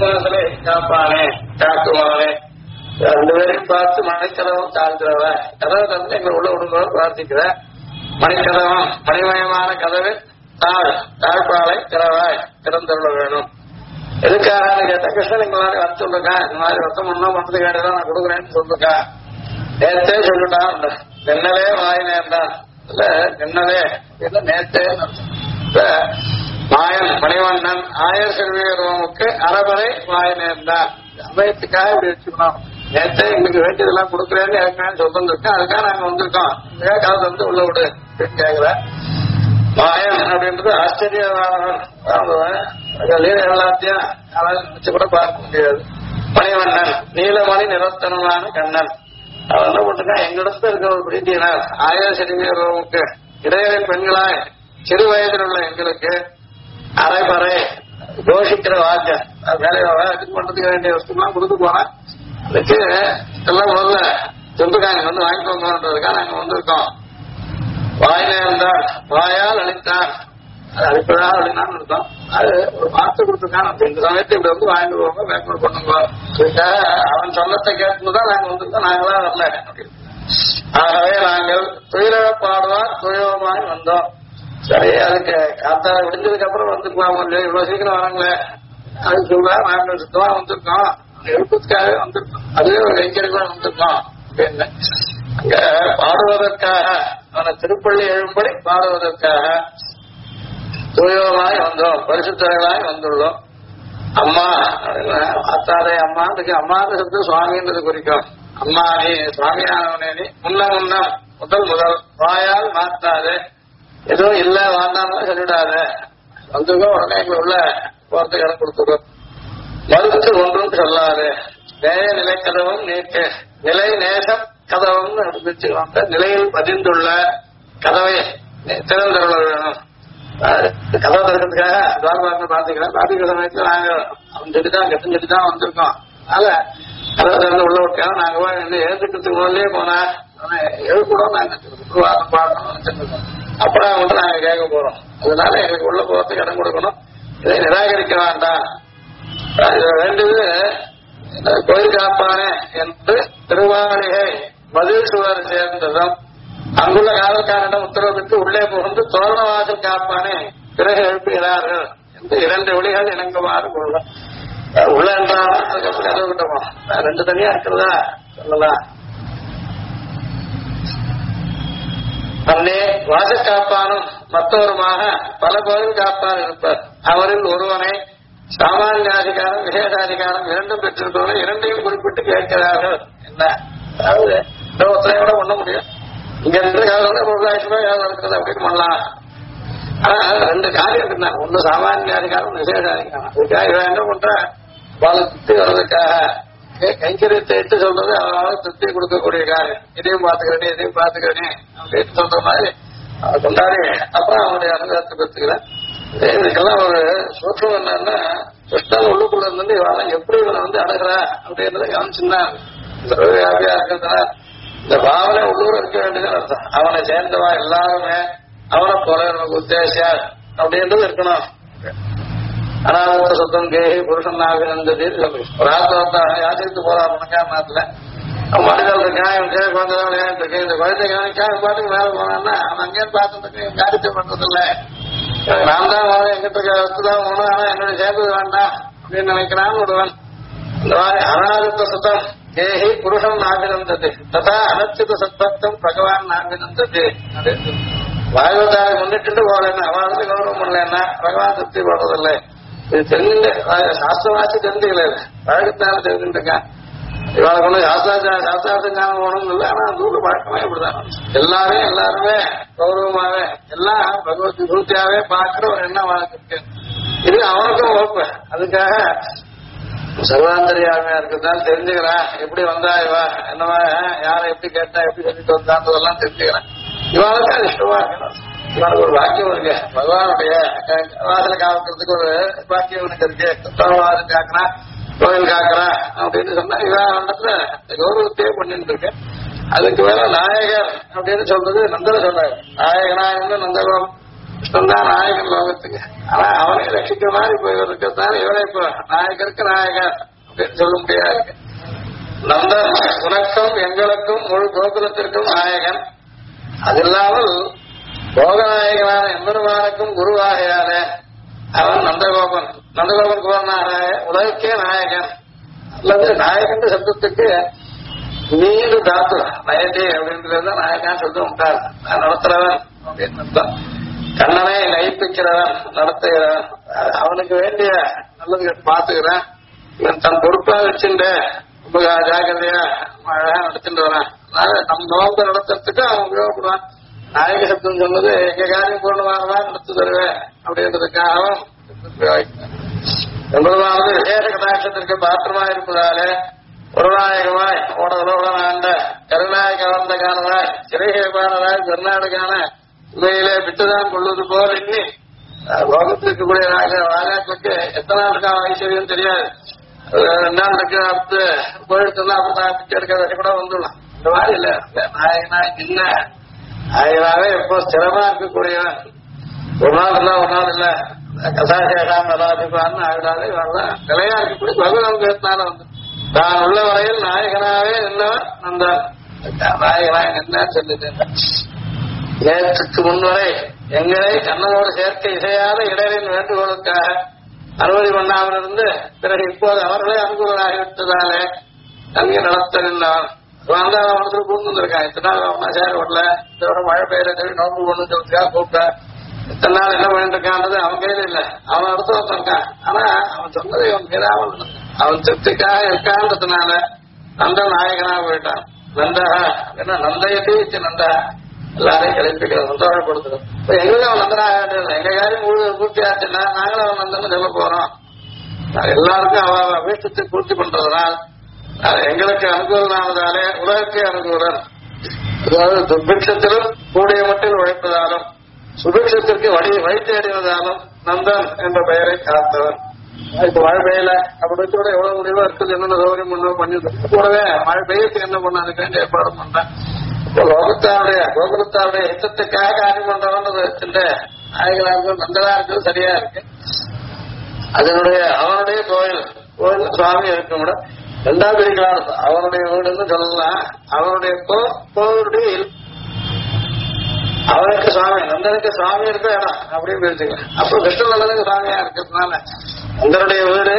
திருவாசலை காப்பானே காக்குவானே ரெண்டு பேரையும் பார்த்து மணிக்கதவும் தாழ்கிறவ கதவை தந்து எங்களை உள்ள விடுங்களோ பிரார்த்திக்கிற மணிக்கதவம் மணிமயமான கதவை தாழ்பாலை திறவாய் திறந்துள்ள வேணும். எதுக்காக கேட்டா கிருஷ்ணன் எங்களால வர சொல்லுக்கா இந்த மாதிரி வருத்தம் ஒன்னும் பண்றது கேட்டதான் நான் கொடுக்குறேன்னு சொல்லுக்கா நேரத்தே சொல்லிட்டான். நென்னலே வாய் நேர்ந்தான் இல்ல நென்னலே நேரத்தே மாயன் மணிவண்ணன் ஆயர் செல்வியருக்கு அறவரை வாய் நேர்ந்தான் சமயத்துக்காக இப்படி வச்சுக்கணும். நேரத்தை எங்களுக்கு வேண்டியதெல்லாம் கொடுக்குறேன்னு ஏற்கனவே சொல்லிருக்கேன். அதுக்காக நாங்க வந்திருக்கோம். காலத்து வந்து உள்ள விடு அப்படின்னு கேட்கிற மாயன் அப்படின்றது ஆச்சரியமானவன். எல்லாத்தையும் நினைச்சு கூட பார்க்க முடியாது. மணிவண்ணன் நீலமணி நிறத்தனமான கண்ணன் அவன் என்ன பண்ணிருக்கான் எங்களிடத்துல இருக்கிற ஒரு பிரீத்தியினர் ஆயிரம் செடிவீரருக்கு இடையில பெண்களாய் சிறு வயதில் உள்ள எங்களுக்கு அரைபறை கோஷிக்கிற வாக்கியம் வேலையை இது பண்றதுக்கு வேண்டிய வசதிலாம் கொடுத்து போனேன். அதுக்கு எல்லாம் முதல்ல சொந்தக்காரங்க வந்து வாங்கிட்டு வந்தோன்றதுக்காக நாங்க வந்திருக்கோம். வாய் நேர்ந்தான் வாயால் அளித்தான் அது அளிப்பதாக அப்படின்னான்னு இருந்தோம். அது ஒரு வார்த்தை கொடுத்துருக்கான். அப்படி இந்த சமயத்தை இப்படி வந்து வாங்கிட்டு போவாங்க வேக்கல் பண்ணுங்க அதுக்காக அவன் சொன்னத்தை கேட்டுதான் நாங்க வந்திருக்கோம். நாங்களா வரல அப்படின்னு. ஆகவே நாங்கள் துயிலப்பாடுவார் துயோமாய் வந்தோம். சரி அதுக்கு காத்தா விடிஞ்சதுக்கு அப்புறம் வந்துக்கலாம் இல்லையா இவ்வளவு சீக்கிரம் வராங்களே அது சொல்ல நாங்கள் சுத்தமா வந்திருக்கோம் எழுப்பத்துக்காகவே வந்திருக்கோம். அதுவே ஒரு கைக்கறிக்காக வந்திருக்கோம் அப்படின்னு அங்க பாடுவதற்காக அவனை திருப்பள்ளி எழும்படி பாடுவதற்காக தூயமாய் வந்தோம் பரிசுத்தர்களாய் வந்துள்ளோம். அம்மா அத்தாரே அம்மா அதுக்கு அம்மான்னு சொல்லிட்டு சுவாமின்றது குறிக்கும். அம்மா நீ சுவாமியானவனே நீ முன்ன முதல் வாயால் மாத்தாது எதுவும் இல்ல வாண்டான்னு சொல்லிடாத வந்துருக்கோம். உடனே எங்களை உள்ள போறதுக்கு இடம் கொடுத்துடும். மறுத்து ஒன்றும் சொல்லாது நேய நிலை கதவும் நீக்க நிலை நேசம் கதவும் வச்சுக்கலாங்க. நிலையில் பதிந்துள்ள கதவை திறந்தருள வேணும். கதவை திறக்கிறதுக்காக துவாரபாலங்கள் பார்த்துக்கிறேன். பார்த்துக்கிற சமயத்துல நாங்க அவன் சொல்லிதான் கெட்டும் சொல்லிதான் வந்திருக்கோம். அதனால கதவை திறந்து உள்ள விட்டாலும் நாங்க எழுந்துக்கிறதுக்கு முதல்லே போனா எழுக்கூடம் நாங்க பாடணும் நினைச்சிருக்கோம். அப்புறம் வந்து நாங்க கேட்க போறோம். அதனால எங்களுக்கு உள்ள போறதுக்கு இடம் கொடுக்கணும். இதை நிராகரிக்க வேண்டாம். வேண்டியது கோயில் காப்பானே என்று திருவாளிகை பதில் சுவர் சேர்ந்ததும் அங்குள்ள காவல்காரிடம் உத்தரவிட்டு உள்ளே புகுந்து தோரணவாசல் காப்பானே பிறகு எழுப்புகிறார்கள் என்று இரண்டு ஒளிகள் இணங்குமாறு கொள்ள உள்ள என்றாலும் அதுக்கப்புறம் கதவு கிட்டமோ ரெண்டு தனியா இருக்கிறதா சொல்லலாம். அன்னே வாசக்காப்பானும் மற்றவருமாக பல கோயில் காப்பான் இருப்பார். அவரில் ஒருவனை சாமானியாதிகாரம் விசேஷாதிகாரம் இரண்டும் பெற்றிருக்கவர்கள் இரண்டையும் குறிப்பிட்டு கேட்கிறார்கள். என்ன அதாவது ஒருத்தரையும் கூட பண்ண முடியும். இங்க இருந்து பொருளாட்சியமா ஏதாவது இருக்கிறது அப்படின்னு பண்ணலாம். ஆனா ரெண்டு காரியம் இருந்தாங்க. ஒண்ணு சாமானியாதிகாரம் விசேஷாதிகாரம். அதுக்காக இவன் என்ன பண்ற பல திருப்தி வர்றதுக்காக கைங்கரியத்தை எடுத்து சொல்றது அவரால் திருப்தி கொடுக்கக்கூடிய காரியம். இதையும் பாத்துக்கிறேனே இதையும் பாத்துக்கிறேனே அப்படின்னு சொல்ற மாதிரி அதை கொண்டாடி அப்புறம் அவனுடைய அனுகிரகத்தை பெற்றுக்கிறேன். இதுக்கெல்லாம் ஒரு சூட்சம் என்னன்னா கிருஷ்ணன் உள்ளுக்குள்ள இருந்து இவெல்லாம் எப்படி இவனை வந்து அடகுறா அப்படின்றத கவனிச்சுதான் வியாபியா இருக்கிறதுனா இந்த பாவனை உள்ளூர் இருக்க வேண்டியதுன்னு அர்த்தம். அவனை சேர்ந்தவா எல்லாருமே அவனை போல நமக்கு உத்தேசியா அப்படின்றது இருக்கணும். அனாத சுத்தம் கேஹி புருஷன் நாவினந்தது ஒரு ஆத்மா யாத்திரித்து போறான் மனக்காரணத்துல மனிதர்கள் இருக்கான் இவன் கேட்க வந்ததான் விளையாட்டு இருக்கு. இந்த குழந்தை கவனிக்காம பாட்டுக்கு மேல போனான்னா அவன் அங்கேயும் பார்த்துட்டு காரியத்தை பண்றது இல்லை. நான் தான் எங்கிட்ட வச்சுதான் போகணும். ஆனா என்னுடைய சேர்ந்தது வேண்டாம் அப்படின்னு நினைக்கிறான் ஒருவன். இந்த மாதிரி அனாதித்த சுத்தம் கேஹி புருஷன் நாபினந்தது ததா அனச்சித சத்பக்தம் பகவான் நாபினந்தது அப்படின்னு பாகவதாரை முன்னிட்டு போகலன்னா அவனுக்கு கௌரவம் பண்ணலன்னா பகவான் திருப்தி போடுறதில்லை. இது தெரிஞ்சுட்டு சாஸ்திரவாசி தெரிஞ்சுக்கல பழகத்தால தெரிஞ்சுட்டுருக்கான். இவளுக்கு ஒண்ணு சாஸ்திரார்த்தம் ஞானம் போகணும்னு இல்லை. ஆனா அந்த ஊர்ல பழக்கமே இப்படிதான். எல்லாருமே கௌரவமாவே எல்லாம் பகவத் விபூத்தியாவே பார்க்கிற ஒரு எண்ணம் வாழ்க்கை இருக்கு. இது அவனுக்கும் வகுப்பு. அதுக்காக சர்வாந்தரியாமையா இருக்குதான் தெரிஞ்சுக்கிறான். எப்படி வந்தா இவா என்னவா யாரை எப்படி கேட்டா எப்படி சொல்லிட்டு வந்தான்றதெல்லாம் தெரிஞ்சுக்கிறான். இவனுக்கு அது இஷ்டமா இருக்கணும். இவனுக்கு ஒரு வாக்கியம் இருக்கு. பகவானுடைய வாசலை காக்கிறதுக்கு ஒரு வாக்கியம் இவனுக்கு இருக்கு. வாசல் காக்குறான் கோயில் காக்குறான் அப்படின்னு சொன்னா இவன் இடத்துல கௌரவத்தையே பண்ணிட்டு இருக்கேன். அதுக்கு மேல நாயகர் அப்படின்னு சொல்றது நந்தன சொன்னாங்க. நாயகனாக நந்தகம் கிருஷ்ணன் தான் நாயகன் லோகத்துக்கு. ஆனா அவனை ரட்சிக்கிற மாதிரி போய் இருக்கிறதுனால இவரை இப்போ நாயகருக்கு நாயகன் அப்படின்னு சொல்ல முடியாது. நந்தன் உனக்கும் எங்களுக்கும் முழு கோகுலத்திற்கும் நாயகன். அது இல்லாமல் போகநாயகனான எம்பெருமானுக்கும் குருவாகையான அவன் நந்தகோபன். நந்தகோபன் குருநாயக உலகக்கே நாயகன். அல்லது நாயகன் சப்தத்துக்கு நீண்டு தாத்து நயதே அப்படின்றது நாயகான் சொல்லிட்டு விட்டார். நான் நடத்துறவன் அப்படின்னு அர்த்தம். கண்ணனை நயிப்பிக்கிறவன், நடத்துகிறவன், அவனுக்கு வேண்டிய நல்லது பார்த்துக்கிறேன். இவன் தன் பொறுப்பா வச்சுட்டு ரொம்ப ஜாக்கிரதையா அழகா நடத்திட்டு வரான். அதனால நம் நோம்பு நடத்துறதுக்கு அவன் உபயோகப்படுவான். நாயக சப்தம் சொன்னது எங்க காரியம் பூர்ணமானதா நடத்து தருவேன் அப்படின்றதுக்காகவும் எம்பெருமானது விசேஷ கடாட்சத்திற்கு பாத்திரமா இருப்பதாலே புறநாயகமாய் ஓடலோடனாண்ட கருநாயக வந்தகானராய் சிறைகேபானராய் கர்நாடகான உண்மையிலே விட்டுதான் கொள்வது போல் எண்ணி லோகத்திற்கு கூடிய ராஜாக்களுக்கு எத்தனை நாளுக்கா ஐஸ்வர்யம் தெரியாது. 2 நாள் இருக்கு, அடுத்து போயிடுச்சுன்னா அப்பதான் பிச்சை எடுக்க கூட வந்துடலாம். இந்த மாதிரி இல்ல, நாயகனா இல்ல நாயகனாவே எப்போ ஸ்திரமா இருக்கக்கூடியவன். ஒரு நாள் இல்ல ஒரு நாள் இல்ல கசாசேஷாம் நலாதிபான்னு ஆகிடாது. இவெல்லாம் நிலையா இருக்கக்கூடிய பகவத்னால வந்து தான் உள்ள வரையில் நாயகனாவே இருந்தவன் நந்தான். நாயகனா என்னன்னு சொல்லிட்டேன். நேற்றுக்கு முன்வரை எங்களை கண்ணனோடு சேர்க்க இசையாத இடரின் வேண்டுகோளுக்காக அனுமதி பண்ணாமல் இருந்து பிறகு இப்போது அவர்களே அனுகூலராகிவிட்டதாலே தங்கி நடத்த நின்றவன். அவனத்துல கூட்டு வந்திருக்கான். இத்தனை நாள் அவனா சேர விடல, இதோட மழை பெய்யற சொல்லி நோம்பு கொண்டு சொல்லியா கூப்பிட்ட. இத்தனை நாள் என்ன பண்ணிட்டு இருக்கான்றது அவன் கையில இல்ல, அவன் அடுத்து வந்திருக்கான். ஆனா அவன் சொன்னதை அவன் மீறாமல் அவன் திருப்திக்காக இருக்கான்றதுனால நந்தன் நாயகனா போயிட்டான். நந்தகா என்ன நந்தையத்தை நந்தகா எல்லாரையும் கிளப்பிக்கிற சந்தோஷப்படுத்துறோம். இப்ப எங்களுக்கு அவன் நந்தனாக வேண்டியது எங்க காரியம் முழு பூர்த்தி ஆச்சுன்னா நாங்களும் அவன் நந்தன்னு சொல்ல போறோம். எல்லாருக்கும் அவ வீட்டத்தை பூர்த்தி பண்றதுனால் எங்களுக்கு அனுகூலமானதாலே உலகக்கே அனுகூலன். அதாவது துர்பிக்ஷத்திலும் கூடிய மட்டில் உழைப்பதாலும் சுபிக்ஷத்திற்கு வழி தேடிவதாலும் நந்தன் என்ற பெயரை காத்தவன். இப்ப மழை பெய்யல அப்படி கூட எவ்வளவு முடிவா இருக்குது, என்னென்ன சௌகரியம் பண்ண பண்ணி கூடவே மழை பெய்யறதுக்கு என்ன பண்ண அதுக்கு ஏற்பாடு பண்றேன். இப்போ கோகுலத்தாருடைய ஹித்தத்துக்காக காரியம் பண்றவன்றது நாயகனாக நந்தனா இருக்கிறது சரியா இருக்கு. அவனுடைய கோயில் சுவாமி இருக்க கூட 2ஆம் பிரிக்கலாம். அவனுடைய வீடுன்னு சொல்லலாம். அவனுடைய கோவிலுடைய அவனுக்கு சுவாமி நந்தனுக்கு சுவாமி இருக்க இடம் அப்படின்னு பேசிக்கலாம். அப்போ கிருஷ்ண நந்தனுக்கு சுவாமியா இருக்கிறதுனால நந்தனுடைய வீடு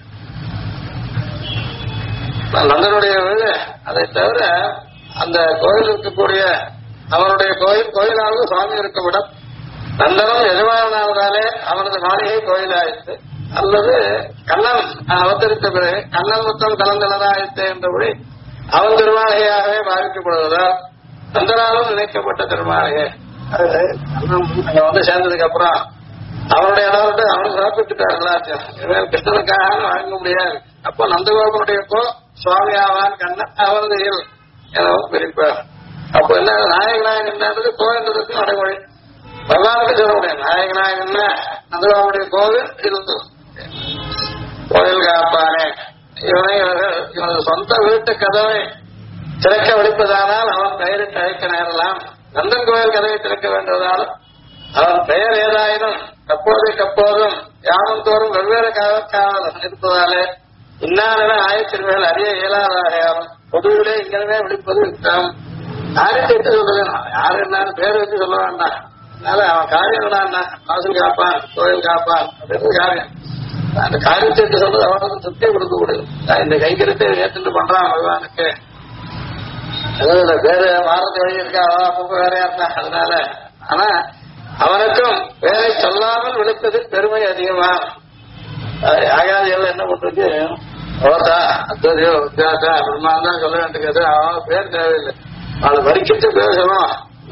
அதை தவிர அந்த கோயில் இருக்கக்கூடிய அவனுடைய கோயிலாவது சுவாமி இருக்க விடம். நந்தனும் எஜமானாவதாலே அவனது மாளிகை கோயிலாயிற்று. அல்லது கண்ணன் அவதரித்த பிறகு கண்ணன் மொத்தம் கலந்தனதாயிற்று என்றபடி அவன் திருமாளிகையாகவே பாதிக்கப்படுவதால் நந்தனாலும் நினைக்கப்பட்ட திருமாளிகை. அங்க வந்து சேர்ந்ததுக்கு அப்புறம் அவனுடைய இடம் விட்டு அவனுக்கு சாப்பிட்டுட்டார் எல்லாத்தையும். கிருஷ்ணனுக்காக வாங்க முடியாது. அப்போ நந்தகோபனுடைய சுவாமி ஆவான் கண்ணன் அவனது இயல் எனவும் பிரிப்பார். அப்போ என்ன நாயகனாக என்னன்றது கோவிந்ததுக்கு நடைமுறை. பகவானுக்கு சொல்ல முடியாது நாயகனாக என்ன நந்தகோபனுடைய கோவில் இருந்தது. கோயில் காப்பானே இவனது சொந்த வீட்டு கதவை திறக்க விடுப்பதானால் அவன் பெயரிட்டு அழைக்க நேரலாம். நந்தன் கோயில் கதவை திறக்க வேண்டுவதாலும் அவன் பெயர் ஏதாயினும் அப்போதும் யாமும் தோறும் வெவ்வேறு காவல் இருப்பதாலே இன்னாரென ஆயத்தின்மேல் அறிய இயலாதாகவும் பொதுவிலே இங்கே விடுப்பது யுத்தம். யாருக்கு சொல்றது யாரு என்னன்னு பேர் வச்சு சொல்ல வேண்டாம். அதனால அவன் காரியம் என்னன்னா வாசல் காப்பான் கோயில் காப்பான் அப்படின்னு காரியம். அந்த காரியத்தை சொல்றது அவனுக்கு திருப்தியை கொடுக்க கூடாது. இந்த கைகரத்தை ஏற்றுட்டு பண்றான் பகவானுக்கு. அதாவது வேற மாறத்து வழி இருக்கா அப்பப்ப வேறையா இருந்தா அதனால. ஆனா அவனுக்கும் வேலை சொல்லாமல் விழுத்தது பெருமை அதிகமா. யாகாதிகள் என்ன பண்றது ஓதா அத்தோதியோ வித்தியாசா அப்படிமா தான் சொல்ல வேண்டியது. அவன் பேர் தேவையில்லை. அவளை வரிக்கிட்டு பேசணும்.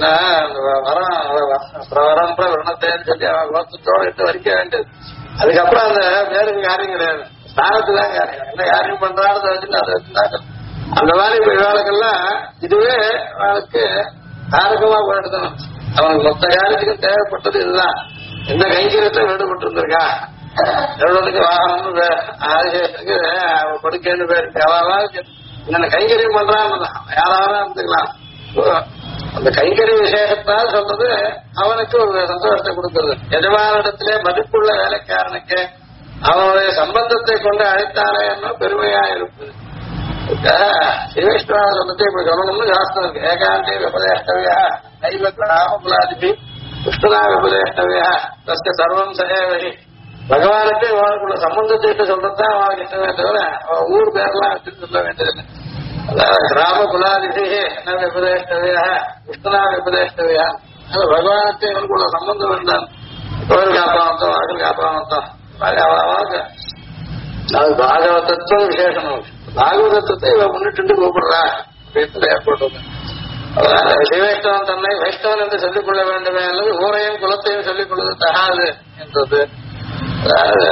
வரம் விரணத்தேன்னு சொல்லி அவன் கோத்தத்தோடு இட்டு வரிக்க வேண்டியது. அதுக்கப்புறம் அந்த பேருக்கு காரியம் கிடையாது, ஸ்தானத்துதான் காரியம். என்ன காரியம் பண்றான்னு வச்சுட்டு அதை வச்சுட்டாங்க. அந்த மாதிரி இவாளுக்கெல்லாம் இதுவே அவளுக்கு தாரகமா போயிடுதணும். அவனுக்கு மொத்த காரியத்துக்கும் தேவைப்பட்டது இதுதான். எந்த கைங்கரியத்தை ஈடுபட்டு இருந்திருக்கான். எவ்வளவுக்கு வாகனம் ஆதிசேஷத்துக்கு படுக்கைன்னு பேருக்கு அவாவா என்னென்ன கைங்கரியம் பண்றான்னு யாராவது இருந்துக்கலாம். அந்த கைங்கறி விசேஷத்தால் சொல்றது அவனுக்கு ஒரு சந்தோஷத்தை கொடுக்கிறது. எஜமானிடத்திலே மதிப்புள்ள வேலைக்காரனுக்கு அவனுடைய சம்பந்தத்தை கொண்டு அழைத்தாலே என்ன பெருமையா இருப்பது. சிவேஷ்வரா சொன்னதை இப்படி சொல்லணும்னு சாஸ்திரம் இருக்கு. ஏகாந்தி விபதேஷ்டவியா நைவ ராமகுலாதிபி கிருஷ்ணனா விபதேஷ்டவியா தஸ்க சர்வம் சகேவகி. பகவானுக்கு அவனுக்குள்ள சம்பந்தத்தை சொல்றதுதான் அவனுக்கு இஷ்டமே தவிர அவன் ஊர் பேரெல்லாம் வச்சுட்டு சொல்ல வேண்டியதில்லை. அதாவது ராமகுலாதிபி என்ன விபதேஷ்டவியா கிருஷ்ணனா விபதேஷ்டவியா. பகவானுக்கு இவனுக்குள்ள சம்பந்தம் வேண்டாம். கோவில் காப்பானத்தம் வாசல் காப்பானத்தம் அவனுக்கு அது பாகவதத்துவம் விசேஷம். பாகவதத்துவத்தை இவன் முன்னிட்டு கூப்பிடுறா அப்படின்னு ஏற்பட்டது. அதனால சிவைஷ்ணவன் தன்னை வைஷ்ணவன் என்று சொல்லிக் கொள்ள வேண்டுமே அல்லது ஊரையும் குலத்தையும் சொல்லிக் கொள்வது தகாது என்றது. அதாவது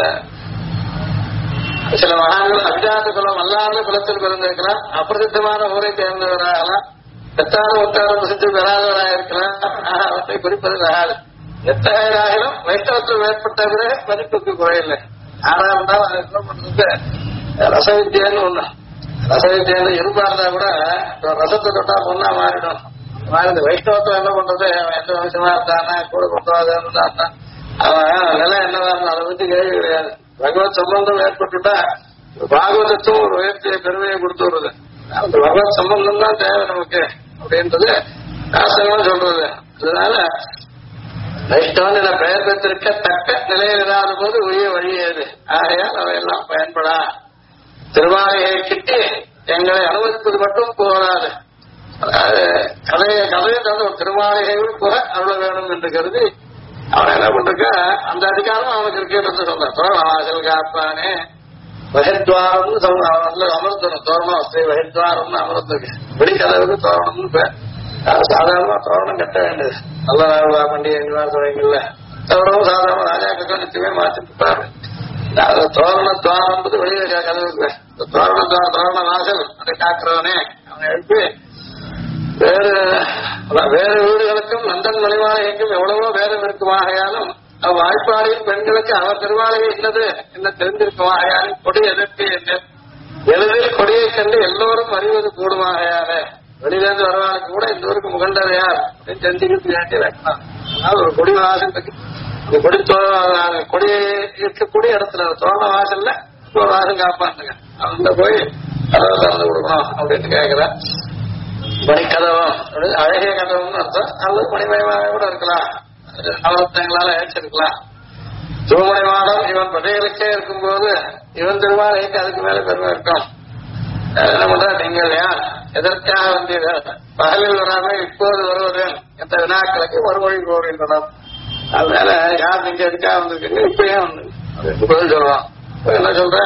சில மகான்கள் அபிஜாத குலம் அல்லாத குலத்தில் பிறந்திருக்கலாம், அப்பிரசித்தமான ஊரை சேர்ந்தவராகலாம், எத்தான ஒத்தாரம் பிரசித்தி பெறாதவராக இருக்கலாம். அவற்றை குறிப்பது தகாது. எத்தகையராகிலும் வைஷ்ணவத்தில் ஏற்பட்ட பிறகு மதிப்புக்கு குறையில்லை. யாரா இருந்தாலும் அதை என்ன பண்றது ரசவித்தியன்னு ஒண்ணு. ரசவித்தியில இரும்பா இருந்தா கூட ரசத்தை தொட்டா பொண்ணா மாறிடும். இந்த வைஷ்ணவத்தை என்ன பண்றது, எந்த வம்சமா இருந்தானா கூட கொண்டாதான் இருந்தான் அவன் நிலை என்னதான் அதை பத்தி கேள்வி கிடையாது. பகவத் சம்பந்தம் ஏற்பட்டுட்டா பாகவதத்துவம் ஒரு உயர்த்திய பெருமையை கொடுத்து வருது. அந்த பகவத் சம்பந்தம் தான் தேவை நமக்கு அப்படின்றது சாஸ்திரங்களும் சொல்றது. அதனால வைஷ்ணவன் என பெயர் பெற்றிருக்க தக்க நிலையில் இல்லாத போது உரிய வழி ஏது. ஆகையால் அவையெல்லாம் பயன்படா. திருவாலையை கிட்டி எங்களை அனுமதிப்பது மட்டும் போராது. அதாவது கதையை தந்து ஒரு திருமாளிகையும் கூட அருள வேணும் என்று கருதி அவன் என்ன பண்றா அந்த அதிகாரம் அவனுக்கு இருக்கிறது சொல்றான். வாசல் காப்பானே வகித்வாரம்னு சொல்ல அமர்த்தணும். தோரணம் ஸ்ரீ வகித்வாரம்னு அமர்த்திருக்கு. வெளிக்கதவுக்கு தோரணம்னு பேர். சாதாரணமா தோரணம் கட்ட வேண்டியது. நல்ல நாள் பண்டிகை துறைகள்ல தோரணம் சாதாரண ராஜாக்கள் நிச்சயமே மாற்றிட்டு இருப்பாரு. தோரண துவாரம் என்பது வெளியே கதவுக்கு தோரண வாசல் அதை காக்கிறவனே அவனை எழுப்பி வேறு வீடுகளுக்கும் நந்தன் மலைவாளைக்கும் எவ்வளவோ வேதம் இருக்குமாகையாலும் வாய்ப்பாளையும் பெண்களுக்கு அவர் திருவாளையை என்னது என்ன தெரிந்திருக்குமாகையாலும் கொடி எதற்கு என்று எளிதில் கொடியை கண்டு எல்லோரும் அறிவது கூடுமாகையால வெளியிலிருந்து வரவாளுக்கு கூட இந்த ஊருக்கு முகண்டர் யார் அப்படின்னு தெரிஞ்சுக்கிட்டு வேண்டிய வைக்கலாம். ஒரு கொடி வாசல் இந்த கொடி கொடி இருக்கக்கூடிய இடத்துல தோரண வாசல்ல ஒரு வாசல் காப்பாந்துங்க அந்த போய் கதவை திறந்து கொடுக்கணும் அப்படின்னு கேட்கிறேன். மணிக்கதவம் அழகிய கதவம்னு அர்த்தம். அல்லது மணிமயமாக கூட இருக்கலாம், நவரத்னங்களால ஏற்றிருக்கலாம். திருமணி மாடம் இவன் பிரஜைகளுக்கே இருக்கும்போது இவன் திருவாளைக்கு அதுக்கு மேல பெருமை இருக்கும். என்ன பண்ற நீங்கள் யார் எதற்காக வந்தீர்கள், பகலில் வராமல் இப்போது வருவதேன் என்ற வினாக்களுக்கு மறுமொழி கோருகின்றனர். அதனால யார் நீங்க எதுக்காக வந்திருக்கீங்க இப்பயே வந்து பதில் சொல்றான். என்ன சொல்ற,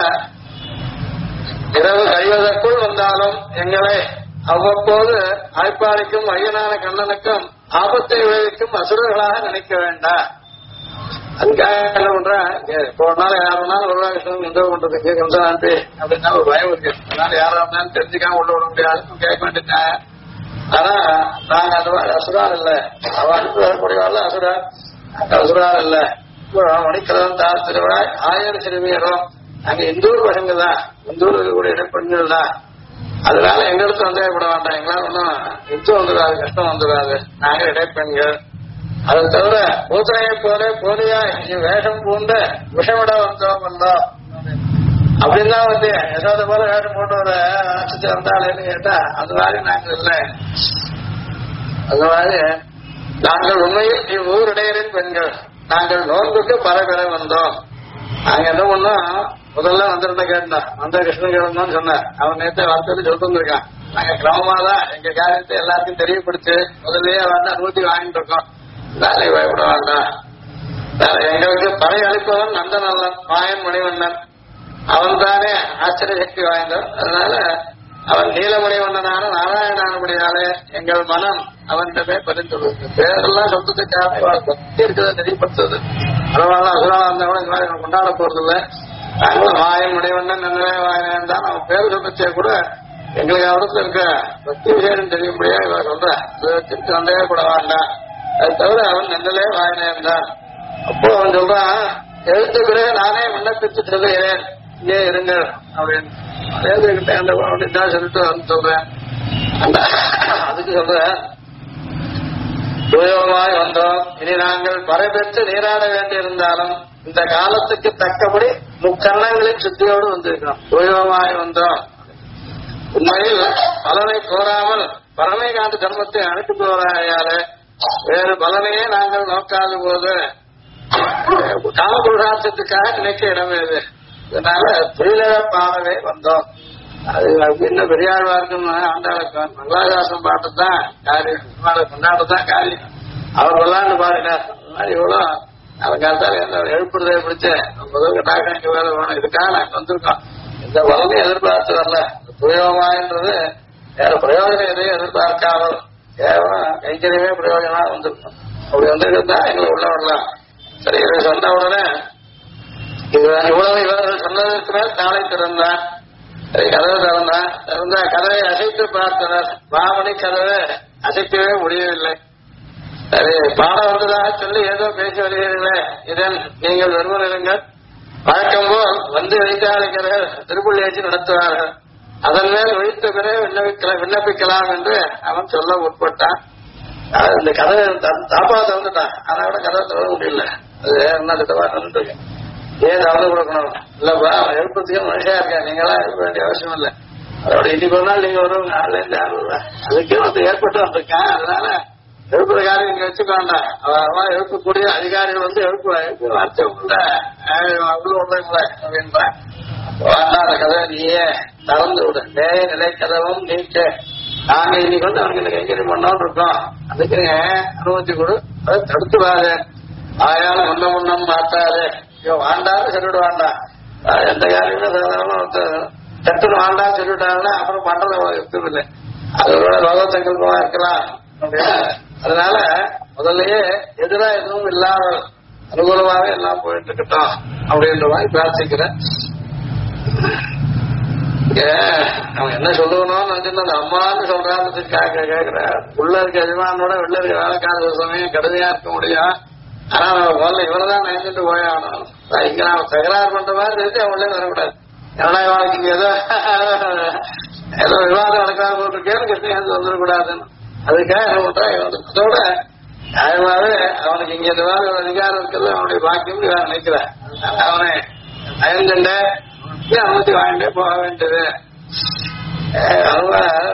இரவு கழிவதற்குள் வந்தாலும் எங்களை அவ்வப்போது ஆய்ப்பாளைக்கும் ஐயனான கண்ணனுக்கும் ஆபத்தை விளைவிக்கும் அசுரர்களாக நினைக்க வேண்டாம். அதுக்காக என்ன பண்ற ஒரு நாள் யாருனாலும் ஒரு விஷயம் எந்த பண்றதுக்கு கம்சாந்தி அப்படின்னா ஒரு பயம் இருக்கு. அதனால யாரா இருந்தாலும் தெரிஞ்சுக்காம உள்ள விட முடியாது கேட்க வேண்டியேன். ஆனா நாங்க அந்த மாதிரி அசுரால் இல்ல, அவனுக்கு வரக்கூடியவாள் அசுரா அசுரால் இல்ல. மணிக்கலன் தார் திருவிழாய் 1000 சிறுமியரும் நாங்க இந்தூர் பசங்க தான், இந்தூர் இருக்கக்கூடிய இடைப்பெண்கள் தான். அதனால எங்களுக்கு சந்தேகப்பட வேண்டாம். எங்களால் ஒன்றும் யுத்தம் வந்துடாது, கஷ்டம் வந்துடாது. நாங்க இடைப்பெண்கள். அதை தவிர பூத்தனையை போல போலியா வேஷம் பூண்ட விஷமிட வந்தோம் வந்தோம் அப்படின்னா வந்து யசோத போல வேஷம் போட்டு ஒரு ஆட்சி வந்தாலேன்னு கேட்டா அது மாதிரி நாங்கள் இல்லை. அது மாதிரி நாங்கள் உண்மையில் இவ்வூர் இடையரின் பெண்கள். நாங்கள் நோன்புக்கு பல வந்தோம். நாங்க என்ன பண்ணோம், முதல்ல வந்திருந்த கேட்டோம், வந்த கிருஷ்ணன் கேட்தான் சொன்னார். அவன் நேற்று வார்த்தை சொல்லிட்டு வந்திருக்கான். நாங்க கிரமமாதான் எங்க காரியத்தை எல்லாருக்கும் தெரியப்படுத்தி முதல்லயே வந்து அனுமதி வாங்கிட்டு இருக்கோம். வேலை பயப்பட வேண்டாம். எங்களுக்கு படை அளிப்பவன் நந்தநல்லன் மாயன் மணிவண்ணன். அவன் தானே ஆச்சரிய சக்தி வாய்ந்தவன். அதனால அவன் நீலமணிவண்ணனான நாராயணானபடியாலே எங்கள் மனம் அவன்கிட்டமே பரிந்துள்ளது. பேரெல்லாம் சொந்தத்துக்காக பக்தி இருக்கிறத தெரியப்படுத்துறது. பரவாயில்ல அசுரா வந்தவன் இந்த மாதிரி கொண்டாட போறது இல்லை. நாங்களும் மாயன் மணிவண்ணன் நன்னவே வாயினேன் தான் அவன் பேர் சொந்தத்தையே கூட எங்களுக்கு அவரத்துல இருக்க பக்தி விசேஷம் தெரியும்படியா இவன் சொல்றேன். திருச்சி வந்தவே கூட வேண்டாம். அது தவிர அவன் நன்னலே வாயினேன் தான். அப்போ அவன் சொல்றான், எழுத்து பிறகு நானே விண்ணப்பித்து சொல்லுகிறேன், இங்கே இருங்கள் அப்படின்னு சொல்லிட்டு சொல்றேன். அதுக்கு சொல்றேன், தூயமாய் வந்தோம். இனி நாங்கள் பறைபெற்று நீராட வேண்டியிருந்தாலும் இந்த காலத்துக்கு தக்கபடி முக்கண்ணங்களின் சுத்தியோடு வந்திருக்கிறோம். தூயமாய் வந்தோம். உண்மையில் பலனை கோராமல் பலனை காண்டு தர்மத்தை அனுப்புபவராயால வேறு பலனையே நாங்கள் நோக்காத போது காமபுருஷார்த்தத்துக்காக நினைக்க இடமேது. இதனால தொழிலப்பாடவே வந்தோம். அது அப்படின்னு பெரியாழ்வாருக்கும் ஆண்டாளுக்கும் மங்களாதாசம் பாட்டுதான் காரியம், கொண்டாடுதான் காரியம். அவர் விளாண்டு பாடினார். இவ்வளோ அவன் காலத்தால எழுப்புறதை பிடிச்ச முதல் டாக்டர் வேலை வேணும். இதுக்காக நாங்கள் வந்திருக்கோம். இந்த பலனையும் எதிர்பார்த்து வரல. துயோகமான்றது வேற பிரயோஜனம் எதையும் எதிர்பார்க்காமல் கேவலம் கைங்கரியமே பிரயோஜனமா வந்திருக்கும். அப்படி வந்திருக்கா எங்களை உள்ள வரலாம். சரி, இதை சொன்ன உடனே இவ்வளவு இவர்கள் சொன்னதற்கு மேல் நாளை திறந்தான். கதவை திறந்தா கதவை அசைத்து பார்த்தனர். மாமணி கதவை அசைக்கவே முடியவில்லை. சரி, பாடம் வந்ததாக சொல்லி ஏதோ பேசி வருகிறீர்களே, இதன் நீங்கள் வருவனருங்கள். வழக்கம் போல் வந்து வைத்தாளிக்கிறவர் திருப்புள்ளியாட்சி நடத்துவார்கள். அதன் மேல் வைத்த பிறகு விண்ணப்பிக்கலாம் என்று அவன் சொல்ல உட்பட்டான். இந்த கதவை தாப்பா திறந்துட்டான். ஆனா கூட கதவை திறக்க முடியல. அது என்ன திட்டவா நின்றுருக்கு. ஏன் திறந்து கொடுக்கணும்? இல்லப்பா, எழுப்பத்துக்கு மனுஷா இருக்கா, நீங்களாம் எழுப்ப வேண்டிய அவசியம் இல்லை. அதோட இன்னைக்கு ஒரு நாள் நீங்க வருவாங்க. நாலுலேருந்து யாரும் அதுக்கே வந்து ஏற்பட்டு வந்திருக்கேன். அதனால எழுப்புற காரியம் நீங்க வச்சுக்கோண்டா. அவன் எழுப்பக்கூடிய அதிகாரிகள் வந்து எழுப்பு அர்த்தம் இல்ல அவ்வளவு விடுறீங்களே அப்படின்ற அந்த கதை நீயே திறந்து விடு. நேய நிலை கதவும் நீக்க நாங்க இன்னைக்கு வந்து அவனுக்கு கைங்கரியம் பண்ணோன்னு இருக்கோம். அதுக்கு அனுமதி கொடு. அதை தடுத்துவாரு. ஆயால முன்னம் மாத்தாரு. வாண்டான்னு சொல்லிவிட வேண்டாம். எந்த காரியமும் சாதாரணமா தட்டுன்னு வாண்டான்னு சொல்லிவிட்டாங்கன்னா அப்புறம் பண்றத இருக்குதில்லை. அதோட லோக சங்கல்பமா இருக்கலாம் அப்படின்னா அதனால முதல்லயே எதிரா எதுவும் இல்லாத அனுகூலமாவே எல்லாம் போயிட்டு இருக்கட்டும் அப்படின்ற மாதிரி பிரார்த்திக்கிறேன். அவன் என்ன சொல்லணும்னு நினைச்சுட்டு அந்த அம்மான்னு சொல்றான்னு கேட்கிற உள்ள இருக்க எஜமானோட வெளில இருக்க வேலைக்கான சமயம் கடுமையா இருக்க முடியும். ஆனா முதல்ல இவரதான் நினைச்சிட்டு போயாகணும். இங்க நான் தகராறு பண்ற மாதிரி இருக்கு. அவங்களே வரக்கூடாது. என்னடா வாழ்க்கை இங்க ஏதோ விவாதம் நடக்காத போட்டிருக்கேன்னு கிருஷ்ணன் வந்துடக்கூடாதுன்னு அதுக்காக என்ன பண்றேன். அதோட நியாயமாவே அவனுக்கு இங்க இந்த மாதிரி ஒரு அதிகாரம் இருக்கிறது அவனுடைய பாக்கியம் நினைக்கிறேன். அவனை நயந்துண்ட அனுமதி வாங்கிட்டே போக வேண்டியது. அவங்க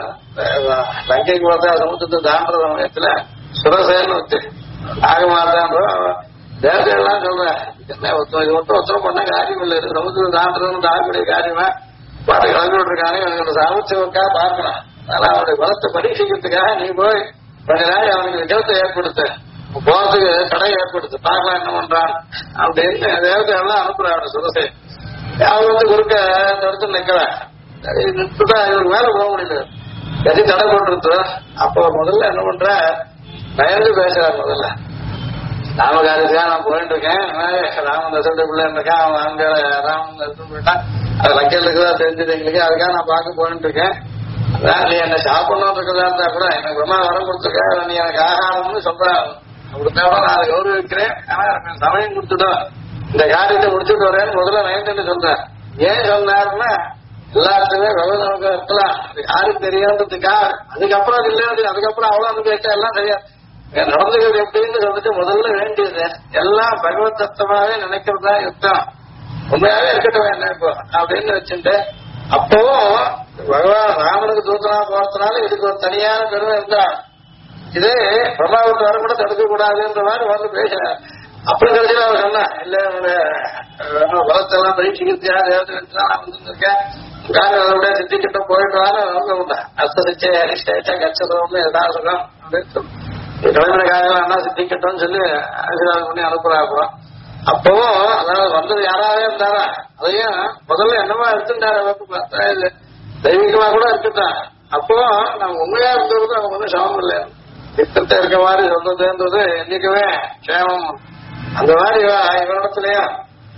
லங்கைக்கு பார்த்தா சமுத்திரத்தை தாண்டுற சமயத்துல சுரசேன்னு வச்சு ஆகமாதான் தேவதையெல்லாம் சொல்றேன். என்ன இது மட்டும் ஒருத்தரம் பண்ண காரியம் இல்லை. சமுத்திரம் தாண்டுறதுன்னு ஆகக்கூடிய காரியமா பாட்டு கிளம்பி விட்டுருக்காங்க. எனக்கு சாமர்த்தியக்காக பார்க்கலாம். அதனால அவனுடைய பலத்தை பரீட்சிக்கிறதுக்காக நீ போய் கொஞ்ச நாள் அவனுக்கு விஜயத்தை ஏற்படுத்து, போறதுக்கு தடை ஏற்படுத்து, பார்க்கலாம் என்ன பண்றான் அப்படின்னு தேவதையெல்லாம் அனுப்புறான் சுரசே. அவங்க வந்து குறுக்க தடுத்து நிற்கிறேன். நின்றுதான் இவருக்கு மேல போக முடியல. எது தடை போட்டுருத்து. அப்போ முதல்ல என்ன பண்ற பயந்து பேசுறாரு. முதல்ல ராமகாரியத்துக்காக நான் போயிட்டு இருக்கேன். ராமன் தசோட பிள்ளை இருக்கேன். அவன் அங்க ராமன் தசோட போயிட்டான். அது லக்கையில் இருக்குதா தெரிஞ்சது எங்களுக்கு. அதுக்காக நான் பார்க்க போயிட்டு இருக்கேன். அதான் நீ என்ன சாப்பிடணும் இருக்கிறதா இருந்தா கூட எனக்கு ரொம்ப வரம் கொடுத்துருக்க. நீ எனக்கு ஆகாரம்னு சொல்றான். அப்படின்னா நான் அதை கௌரவிக்கிறேன். ஆனா எனக்கு சமயம் கொடுத்துடும். இந்த காரியத்தை முடிச்சுட்டு வரேன்னு முதல்ல நயன்ட்டு சொல்றேன். ஏன் சொன்னாருன்னா எல்லாத்துக்குமே நமக்கு இருக்கலாம். யாருக்கு தெரியாதுக்காக அதுக்கப்புறம் அது இல்லை. அதுக்கப்புறம் அவ்வளவு கேட்டா எல்லாம் சரியா நடந்துகள் எப்படின்னு சொல்லிட்டு முதல்ல வேண்டியது எல்லாம் பகவத் தத்துவமாவே நினைக்கிறதா யுத்தம். உண்மையாவே இருக்கட்டும் என்ன இப்போ அப்படின்னு வச்சுட்டு அப்பவும் பகவான் ராமனுக்கு தூத்தனா போறதுனால இதுக்கு ஒரு தனியான பெருமை இருந்தா இதே பிரபாவுக்கு வர கூட தடுக்க கூடாதுன்ற மாதிரி வந்து பேசுறேன். அப்படி கடைசியில் அவர் சொன்னா இல்ல என்னுடைய பலத்தெல்லாம் பரீட்சிக்கிறதுக்காக தேவதை நான் வந்துருக்கேன். அதோட சித்திக்கிட்ட போயிட்டு வாங்க உண்டா அஸ்திச்சே அரிஷ்டா கச்சதோம்னு எதாவது இருக்கும் அப்படின்னு சொல்லி கிளம்பின காரியெல்லாம் என்ன சித்திக்கட்டும்னு சொல்லி ஆசீர்வாதம் பண்ணி அனுப்புறாங்க. அப்பவும் அதாவது வந்தது யாராவே இருந்தாரா அதையும் முதல்ல என்னமா எடுத்துட்டாரு பார்த்தா இது தெய்வீகமா கூட இருக்கட்டும். அப்போ நம்ம உண்மையா இருந்தது அவங்க ஒன்றும் சமம் இல்லை. நித்தத்தை இருக்க மாதிரி சொல்றதுன்றது என்னைக்குமே சேமம். அந்த மாதிரி இவரிடத்துலயும்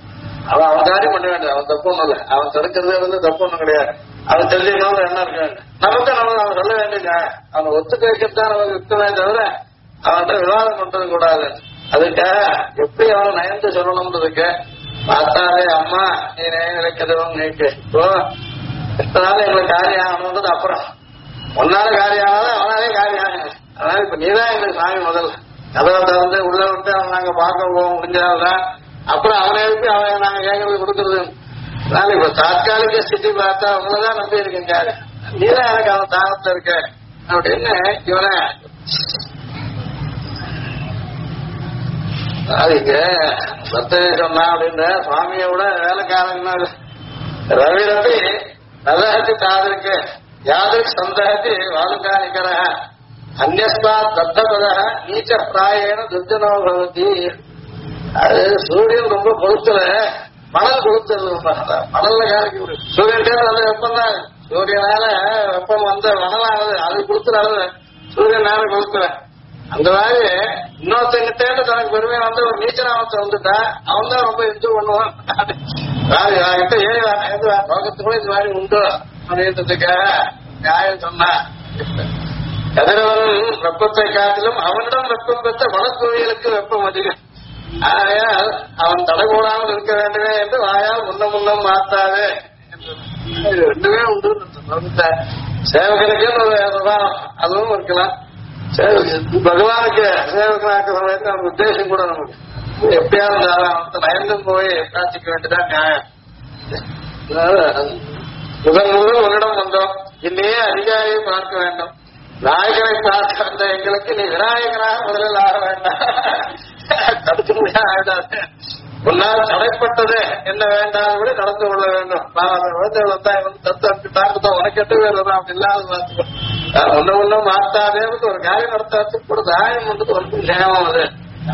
அவன் காரியம் பண்ண வேண்டியது. அவன் தப்பு ஒண்ணும் இல்லை. அவன் தடுக்கிறது வந்து தப்பு ஒண்ணும் கிடையாது. அவன் தெரிஞ்சுக்கணும் எண்ணம் இருக்க வேண்டும். நமக்கு அவன் சொல்ல வேண்டியது அவனை ஒத்துக்க வைக்கத்தான் நமக்கு இருக்கவே தவிர அவன்கிட்ட விவாதம் பண்றது கூடாது. அதுக்காக எப்படி அவனை நயந்து சொல்லணும்ன்றதுக்கு பார்த்தாலே அம்மா நீ நினைக்கிறதும் நீக்கு இப்போ எத்தனால எங்களுக்கு காரியம் ஆகணுன்றது அப்புறம் ஒன்னால காரியம் ஆனாலும் அவனாலே காரியம் ஆகுது. அதனால இப்ப நீதான் எங்களுக்கு சாமி முதல்ல கதவை திறந்து உள்ள விட்டு அவன் நாங்க பார்க்க போக முடிஞ்சால்தான் அப்புறம் அவனை எழுப்பி அவன் நாங்க கேட்கறது கொடுக்கறது. நான் இப்ப தாற்காலிக ஸ்திதி பார்த்தா அவங்களதான் நம்பி இருக்கீங்க, நீதான் எனக்கு அவன் தாகத்துல இருக்க அப்படின்னு இவனை அதுங்க பக்தவி சொன்னா அப்படின்ற சுவாமியோட வேலைக்காரங்க ரவிரப்பி நல்லஹத்தி தாதருக்கு யாதருக்கு சந்தகத்தி வாலுகானிக்கிற அந்நஸ்மா தத்தபத நீச்ச பிராயேன துர்ஜனோ பவதி. அது சூரியன் ரொம்ப பொறுத்துல மணல் கொடுத்தது, மணல்ல காலைக்கு சூரியன் அது வெப்பம் தான், சூரியனால வெப்பம் வந்த மணலானது அது கொடுத்துறாரு, சூரியன் நேரம் கொடுக்கல. அந்த மாதிரி இன்னொருத்தங்கிட்ட தனக்கு பெருமை வந்து ஒரு நீச்சராமத்தை வந்துட்டா அவன் தான் ரொம்ப என்ஜாய் பண்ணுவான். கிட்ட லோகத்துக்குள்ள இது மாதிரி உண்டு அப்படின்றதுக்காக நியாயம் சொன்னா. கதிரவன் வெப்பத்தை காட்டிலும் அவனிடம் வெப்பம் பெற்ற வனக்குவியலுக்கு வெப்பம் அதிகம். ஆகையால் அவன் தடை போடாமல் இருக்க வேண்டுமே என்று வாயால் முன்னம் மாத்தாதே. ரெண்டுமே உண்டு. சேவகனுக்கு ஒரு அதுவும் இருக்கலாம். பகவானுக்கு சேவகனாக்க சமயத்தில் நமக்கு உத்தேசம் கூட நமக்கு எப்படியாவது நயந்தும் போய் பிரார்த்திக்க வேண்டியதான் நியாயம். முதல் உன்னிடம் வந்தோம், இன்னையே அதிகாரியை பார்க்க வேண்டும். நாயகனை பார்க்க வந்த எங்களுக்கு நீ விநாயகனாக முதலில் ஆக வேண்டாம், தடுக்க முடியாது. உன்னால் தடைப்பட்டது என்ன வேண்டாம் நடந்து கொள்ள வேண்டும். தத்து உனக்கு எட்டு பேர் அப்படி இல்லாத பார்த்துக்கோ, ஒன்னும் மாத்தாதே ஒரு காரியம் நடத்தாது கூட தாயம் வந்து ஒரு நியமம் அது.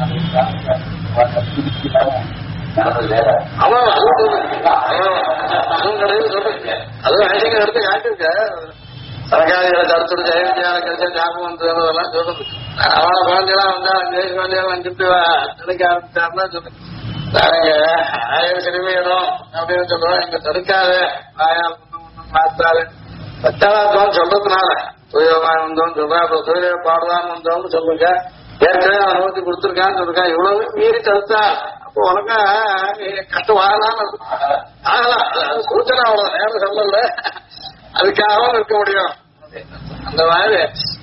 அவன் அதுவும் கிடையாது சொல்றீங்க, அதுவும் ஐசிங்க எடுத்து காட்டிருக்க. சரகாரிகளை தடுத்துட்டு ஜெயவிஜயால கிடைச்சா ஞாபகம் வந்ததெல்லாம் சொல்லுது. அவளை குழந்தைலாம் வந்தா குழந்தையெல்லாம் அங்கிட்டு நினைக்க ஆரம்பிச்சாருன்னா சொல்லு. நாங்க ஆயிரம் சிறுமியிடும் அப்படின்னு சொல்றோம், எங்க தடுக்காத ஆயால் மாத்தாது பச்சாதாத்தான் சொல்றதுனால தூயமா வந்தோம் சொல்றா. அப்புறம் தூய பாடுதான் வந்தோம்னு சொல்லுங்க. ஏற்கனவே அனுமதி கொடுத்துருக்கான்னு சொல்லிருக்கா. இவ்வளவு மீறி தடுத்தா அப்போ உனக்கு கஷ்டம் ஆகலாம் ஆகலாம். சூச்சனை அவ்வளவு நேரம் சொல்லல, அதுக்காகவும் இருக்க முடியும். அந்த மாதிரி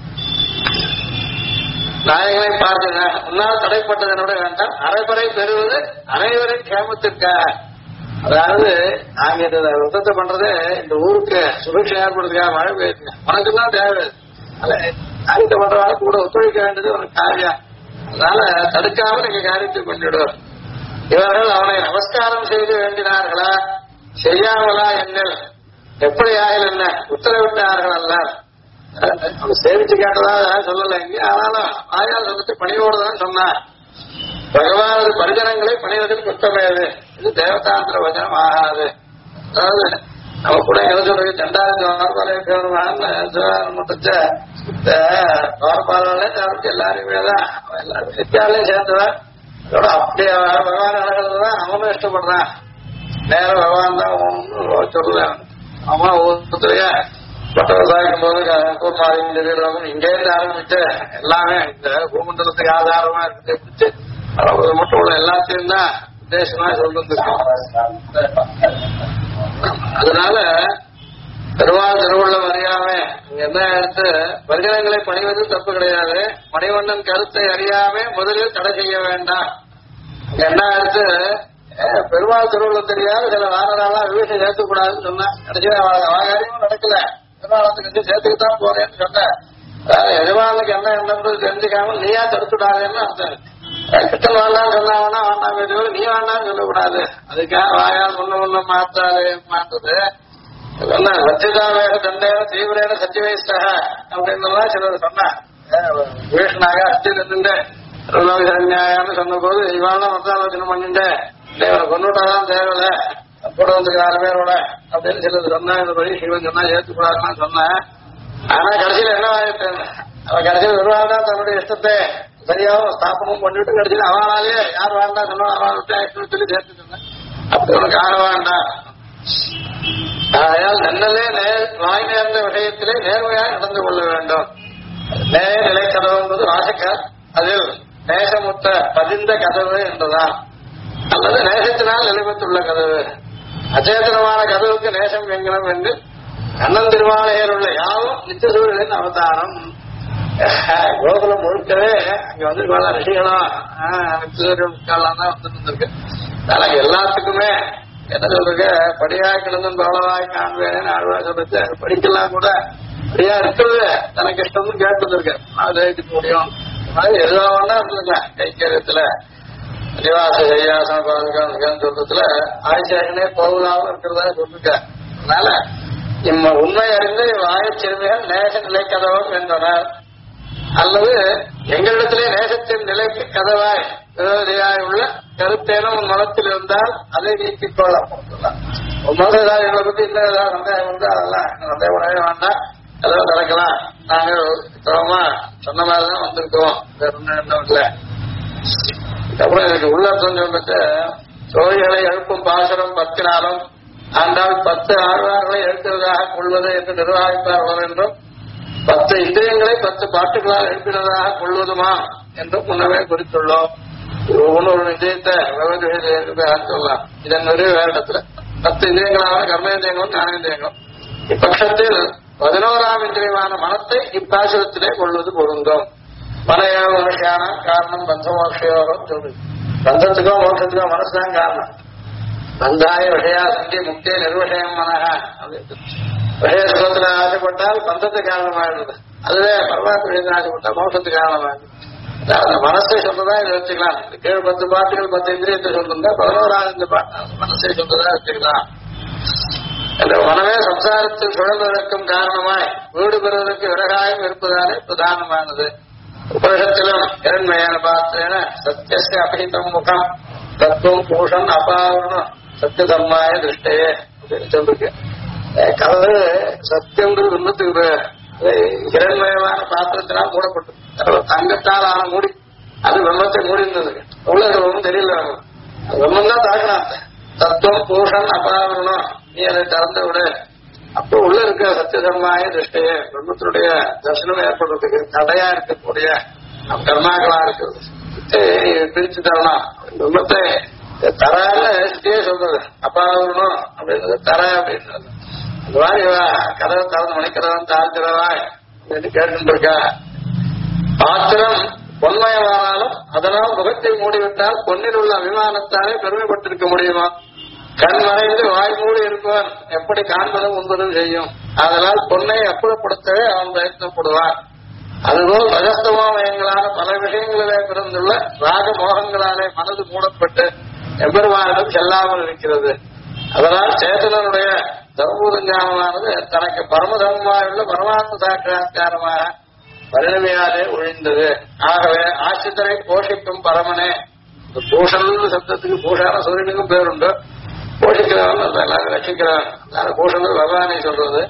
நாயகனை பார்த்துங்க. உன்னால் தடைப்பட்டதனோட வேண்டாம், அரைப்பறை பெறுவது அனைவரின் கேமத்திற்காக. அதாவது நாங்க இந்த விரதத்தை பண்றது இந்த ஊருக்கு சுபிக்ஷை ஏற்படுறதுக்காக மழை பெய்யுங்க, உனக்குதான் தேவை. காரியத்தை பண்றவாறு கூட ஒத்துழைக்க வேண்டியது ஒரு காரியம். அதனால தடுக்காம நீங்க காரியத்தை பண்ணிவிடுவார். இவர்கள் அவனை நமஸ்காரம் செய்து வேண்டினார்களா செய்யாமலா என்னில் எப்படி ஆயில் என்ன உத்தரவிட்டார்கள் அல்ல. சேவிச்சு கேட்டதா சொல்லல இங்க, ஆனாலும் ஆயால் சொல்லிட்டு பணியோடுதான் சொன்னார். பகவானது பரிஜனங்களை பணிவதில் குற்றமேது, இது தேவதாந்திர வச்சனம் ஆகாது. அதாவது நம்ம கூட எதை சொல்றது ரெண்டாயிரத்தி வாரப்பாலே எல்லாருமே தான் எல்லாரும் வித்தியாலையும் சேர்ந்துதான் அப்படியே பகவான் நடக்கிறதுதான் அவனும் இஷ்டப்படுறான். நேரம் பகவான் தான் சொல்லுவேன். அவன் ஒவ்வொருத்தரைய பட்ட விவசாயிக்கும் போது கூர்மாரி இங்கே இருந்து ஆரம்பிச்சு எல்லாமே இந்த பூமண்டலத்துக்கு ஆதாரமா இருக்கிறத பிடிச்சு மட்டும் உள்ள எல்லாத்தையும் தான் உத்தேசமா சொல்றது. அதனால பெருமாள் திருவுள்ளம் அறியாம என்ன எடுத்து பரிஜனங்களை பணிவது தப்பு கிடையாது. மணிவண்ணன் கருத்தை அறியாம முதலில் தடை செய்ய வேண்டாம். என்ன எடுத்து பெருமாள் திருவுள்ளம் தெரியாது சில வாரனாலாம் விவசாயம் சேர்த்துக்கூடாதுன்னு சொன்னேன். கடைசியா காரியமும் நடக்கல. பெருமாளத்துக்கு சேர்த்துக்கிட்டான் போறேன்னு சொன்னேன். எஜமானுக்கு என்ன என்னன்றது தெரிஞ்சுக்காம நீயா தடுத்துடாதேன்னு அர்த்தம். கிட்டன் வேண்டாம் சொன்னாங்கன்னா வேண்டாம், நீ வேண்டாம்னு சொல்லக்கூடாது. அதுக்காக வாயால் முன்ன மாற்றுறது சத்தியதாவேக தண்டேன தீவிரேன சத்தியவயஸ்தக அப்படின்னு சிலர் சொன்னார். வீஷ்ணாக அஸ்தி நின்று நியாயம்னு சொன்ன போது இவாள் மத்தாலோசனை பண்ணிட்டு இவரை கொண்டுட்டாதான் தேவையில்ல கூட வந்து 6 பேரோட அப்படின்னு சிலர் சொன்னா. இந்த படி சிவன் சொன்னா ஏற்றுக்கூடாதுன்னு சொன்னேன். ஆனா கடைசியில என்ன ஆயிட்டேன், அவன் கடைசியில் வருவாள் தான் தன்னுடைய இஷ்டத்தை சரியாவும் ஸ்தாபனமும் பண்ணிட்டு கடைசியில் அவனாலே யார் வேண்டாம் சொன்னா அவன் விட்டு சொல்லி சேர்த்து சொன்னேன். அப்படி உனக்கு ஆக வேண்டாம். ஆகையால் நன்னலே வாய் நேர்ந்த விஷயத்திலே நேர்மையாக நடந்து கொள்ள வேண்டும். நேய நிலை கதவு என்பது வாசக்கார், அதில் நேசமுத்த பதிந்த கதவு என்றுதான், அல்லது நேசத்தினால் நிலைபெற்றுள்ள கதவு. அச்சேதனமான கதவுக்கு நேசம் எங்கனம் என்று கண்ணன் திருமாலையில் உள்ள யாவும் நித்திய சூழலின் அவதாரம். கோகுலம் முழுக்கவே அங்க வந்துருக்கோம் ரிஷிகளும் தான் வந்துட்டு இருந்திருக்கு. அதனால எல்லாத்துக்குமே என்ன சொல்றீங்க, படியா கிடந்து பலவாய் காண்பேன்னு ஆழ்வா சொல்றது. படிக்கலாம் கூட படியா இருக்கிறது தனக்கு இஷ்டம்னு கேட்டு வந்திருக்கேன். அதை முடியும் எதுவானா இருந்துங்க கைக்கரியத்துல நிவாச கையாசன பாதுகாப்பு சொல்றதுல ஆதிசேஷனே போகலாம இருக்கிறதா சொல்லிருக்க. அதனால உண்மை அறிந்து வாயச்சிறுமைகள் நேச நிலை கதவம் என்றனர். அல்லது எங்களிடத்திலே நேசத்தின் நிலைக்கு கதவாய் விரோதியாய் உள்ள கருத்தேனும் உன் மனத்தில் இருந்தால் அதை நீக்கிக் கொள்ள மனதாரிகளை பத்தி இன்னும் ஏதாவது சந்தேகம் உண்டு, அதெல்லாம் சந்தேகப்படவே வேண்டாம். ஏதாவது நடக்கலாம். நாங்கள் சுத்தமா சொன்ன மாதிரிதான் வந்திருக்கோம், வேற ஒன்றும் இல்லை. அப்புறம் எனக்கு உள்ள சொல்லிட்டு சோழிகளை எழுப்பும் பாசுரம் 10 நாளும் ஆண்டால் 10 ஆழ்வார்களை எழுத்துவதாக கொள்வது என்று நிர்வாகிப்பார்கள் என்றும் 10 இந்திரியங்களை 10 பாட்டுகளால் எழுப்பினதாக கொள்வதுமா என்றும் முன்னமே குறித்துள்ளோம். ஒவ்வொரு இந்திரியத்தை சொல்லலாம். இதன் வேற இடத்துல 10 இந்திரியங்களான கர்மேந்திரியங்களும் ஞானேந்திரியங்களும். இப்பட்சத்தில் 11ஆம் இந்திரியமான மனத்தை இப்பாசுரத்திலே கொள்வது பொருந்தும். மனையோ மனுஷியான காரணம் பந்தமோஷயோகம் சொல்லுது. பந்தத்துக்கோ மோட்சத்துக்கோ மனசுதான் காரணம். பந்தாய விஷயா சந்தி முக்திய நிர்வஷயம் மனக விஷய சுகத்துல ஆசைப்பட்டால் பந்தத்துக்கு காரணமாயிடுது. அதுவே பரமாத்மா ஆசைப்பட்டா மோட்சத்துக்கு காரணமாயிடுது. அந்த மனசை சொல்றதா இதை வச்சுக்கலாம். கீழ் 10 பாட்டுகள் 10 இந்திரியத்தை சொல்லிருந்தா 11ஆவது மனசை சொல்றதா வச்சுக்கலாம். அந்த மனமே சம்சாரத்தில் சுழல்வதற்கும் காரணமாய் வீடு பெறுவதற்கு விறகாயம் இருப்பதாலே பிரதானமானது. உபனிஷத்திலும் இரண்மையான பார்த்தேன சத்திய அபகிதம் முகம் தத்துவம் பூஷன் அபாவரணம் சத்திய தர்மாய திருஷ்டையே அப்படின்னு சொல்லிருக்கு. கதவு சத்தியம்ன்றது விண்ணத்துக்கு இரண்மயமான பாத்திரத்தினால் மூடப்பட்டது. தங்கத்தால் ஆன மூடி அது வெம்மத்தை மூடி இருந்தது. உள்ள ஒன்றும் தெரியல. வெம்மம் தான் தாக்கினான். தத்துவம் பூஷன் அபாவரணம் நீ அதை திறந்து விடு. அப்போ உள்ள இருக்க சத்தியதர்மாய திருஷ்டையே பிரம்மத்தினுடைய தர்சனம் ஏற்படுறதுக்கு தடையா இருக்கக்கூடிய கர்மாக்களா இருக்கிறது பிரிச்சு தரணும். பிரம்மத்தை தரான்னு சிட்டியே சொல்றது அப்பாவணும் அப்படின்றது தர அப்படின்றது. அந்த மாதிரி கதவை திறந்து மணிக்கிறவன் தாழ்த்திறவாய் அப்படின்னு கேட்டு இருக்கா. பாத்திரம் பொன்மயமானாலும் அதனால் முகத்தை மூடிவிட்டால் பொன்னில் உள்ள அபிமானத்தாலே பெருமைப்பட்டிருக்க முடியுமா? கண் மறைந்து வாய் மூடி இருப்பவன் எப்படி காண்பதும் உண்பதும் செய்யும். அதனால் பொன்னை அப்புறப்படுத்தவே அவன் பிரயத்னப்படுவான். அதுபோல் ரகஸ்தமயங்களான பல விஷயங்களிலே பிறந்துள்ள ராக மோகங்களாலே மனது மூடப்பட்டு எம்பெருமானிடம் செல்லாமல் இருக்கிறது. அதனால் சேதனனுடைய தர்மபூதஞானமானது தனக்கு பரமதர்மமாயுள்ள பரமாத்ம சாட்சாத்காரமாக பரிணமியாதே ஒழிந்தது. ஆகவே ஆசிரியரை போஷிக்கும் பரமனே, பூஷன் சப்தத்துக்கு பூஷான சூரியனுக்கும் பேருண்டு. போஷிக்கிறவன் எல்லாரும் ரசிக்கிறவன். அதனால பூஷன் பகவானை சொல்றது.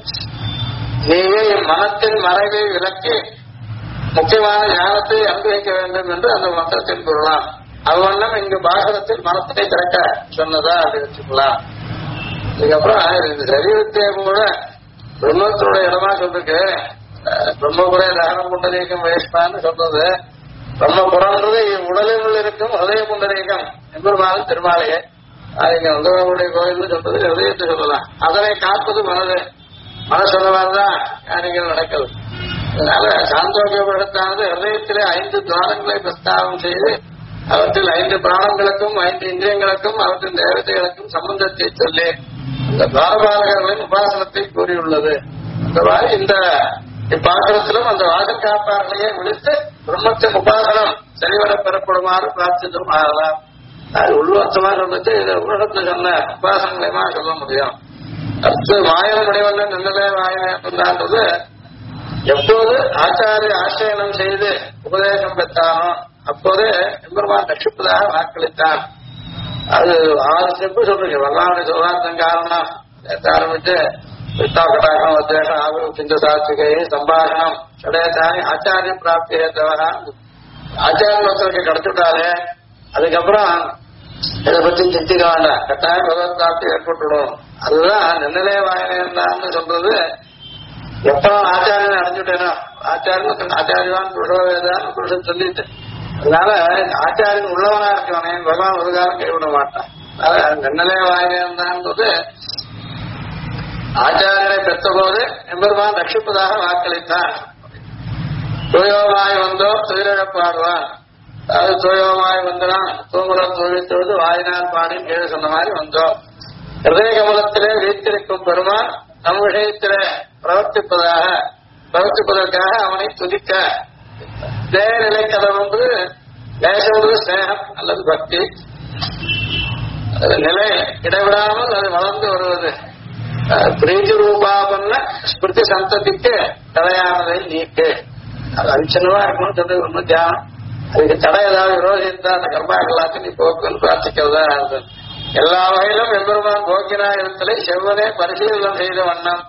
நீயே என் மனத்தின் மறைவை விலக்கி முக்கியமான ஞானத்தை அனுபவிக்க வேண்டும் என்று அந்த மந்திரத்தில் கூறலாம். அவ்வண்ணம் இங்கு பாகவத்தில் மனத்தை திறக்க சொன்னதா அப்படி வச்சுக்கலாம். இதுக்கப்புறம் இந்த சரீரத்தை கூட பிரம்மத்தினுடைய இடமா சொல்லிருக்கு. பிரம்மபுரைய தகனம் புண்டரீகம் வேஷ்மான்னு சொல்றது. பிரம்மபுரன்றது உடலில் இருக்கும் ஹதய புண்டரீகம் எம்பெருமானும் திருமாலையே. அது இங்க வந்தவர்களுடைய கோயில் சொல்றது ஹதயத்தை சொல்லலாம். அதனை காப்பது மனது. மனசு சொல்லவாறுதான் காரியங்கள் நடக்குது. அதனால சாந்தோக்கியபுரத்தானது ஹதயத்திலே 5 துவாரங்களை பிரஸ்தாபம் செய்து அவற்றில் 5 பிராணங்களுக்கும் 5 இந்திரியங்களுக்கும் அவற்றின் தேவதைகளுக்கும் சம்பந்தத்தை சொல்லி இந்த துவாரபாலகர்களின் உபாசனத்தை கூறியுள்ளது. அந்த மாதிரி இந்த இப்பாத்திரத்திலும் அந்த வாசல் காப்பார்களையே விழித்து பிரம்மத்தின் உபாசனம் சரிவர பெறப்படுமாறு பிரார்த்தித்தும் ஆகலாம். அது உள்வர்த்தமா சொல்லிட்டு இதை உலகத்தை சொன்ன உபாசனங்களையுமா சொல்ல முடியும். அடுத்து மாயன முடிவல்ல நின்னலே மாயனன்றது எப்போது ஆச்சாரிய ஆசிரியனம் செய்து உபதேசம் பெற்றானோ அப்போதே எம்பெருமான் ரட்சிப்பதாக வாக்களித்தான். அது 6 ஸ்டெப்பு சொல்றீங்க. வரலாறு சொல்றாத்தன் காரணம் ஆரம்பிச்சு வித்தாக்கட்டாகம் அத்தியாசம் ஆகும் சிந்த சாத்விகை சம்பாஷணம் சடையத்தானி ஆச்சாரிய பிராப்தி ஏற்றவரா ஆச்சாரிய ஒருத்தருக்கு கிடைச்சுட்டாலே அதுக்கப்புறம் இதை பத்தி சிந்திக்க வேண்டாம். கட்டாயம் பகவத் பிராப்தி ஏற்பட்டுடும். அதுதான் நின்னலே வாயனன்னு சொல்றது. எப்ப ஆச்சாரியனை அடைஞ்சுட்டேனோ ஆச்சாரியன் ஆச்சாரியான் புருஷவேதான் புருஷன் சொல்லிட்டு அதனால ஆச்சாரியன் உள்ளவனா இருக்கவனே பகவான் ஒரு காலம் கைவிட மாட்டான். அதாவது நின்னலே வாயனன்றது ஆச்சாரியனை பெற்ற போது எம்பெருமான் ரட்சிப்பதாக வாக்களித்தான். தூயோமாய் வந்தோம் துயிரிழப்பாடுவான். அது தூயோமாய் வந்தான் தூங்குடன் தொழித்தொழுது வாயினால் பாடி கீழே சொன்ன மாதிரி வந்தோம். ஹிருதய கமலத்திலே வீத்திருக்கும் பெருமான் நம் விஷயத்திலே பிரவர்த்திப்பதற்காக அவனை துதிக்க நிலை கதம் என்று நேசவது ஸ்நேகம் அல்லது பக்தி. நிலை இடைவிடாமல் அது வளர்ந்து வருவது. பிரீதி ரூபாபன்ன ஸ்மிருதி சந்ததிக்கு தடையானதை நீக்கு. அது அரிச்சனவா இருக்கணும்னு சொல்லி ஒன்றும் தியானம். அதுக்கு தடை ஏதாவது விரோதித்தா அந்த கர்மாக்கள் எல்லாத்தையும் நீ போக்குன்னு பிரார்த்திக்கிறதா இருந்தது. எல்லா வகையிலும் எம்பெருமான் போக்கினா இடத்திலே செவ்வனே பரிசீலனம் செய்த வண்ணம்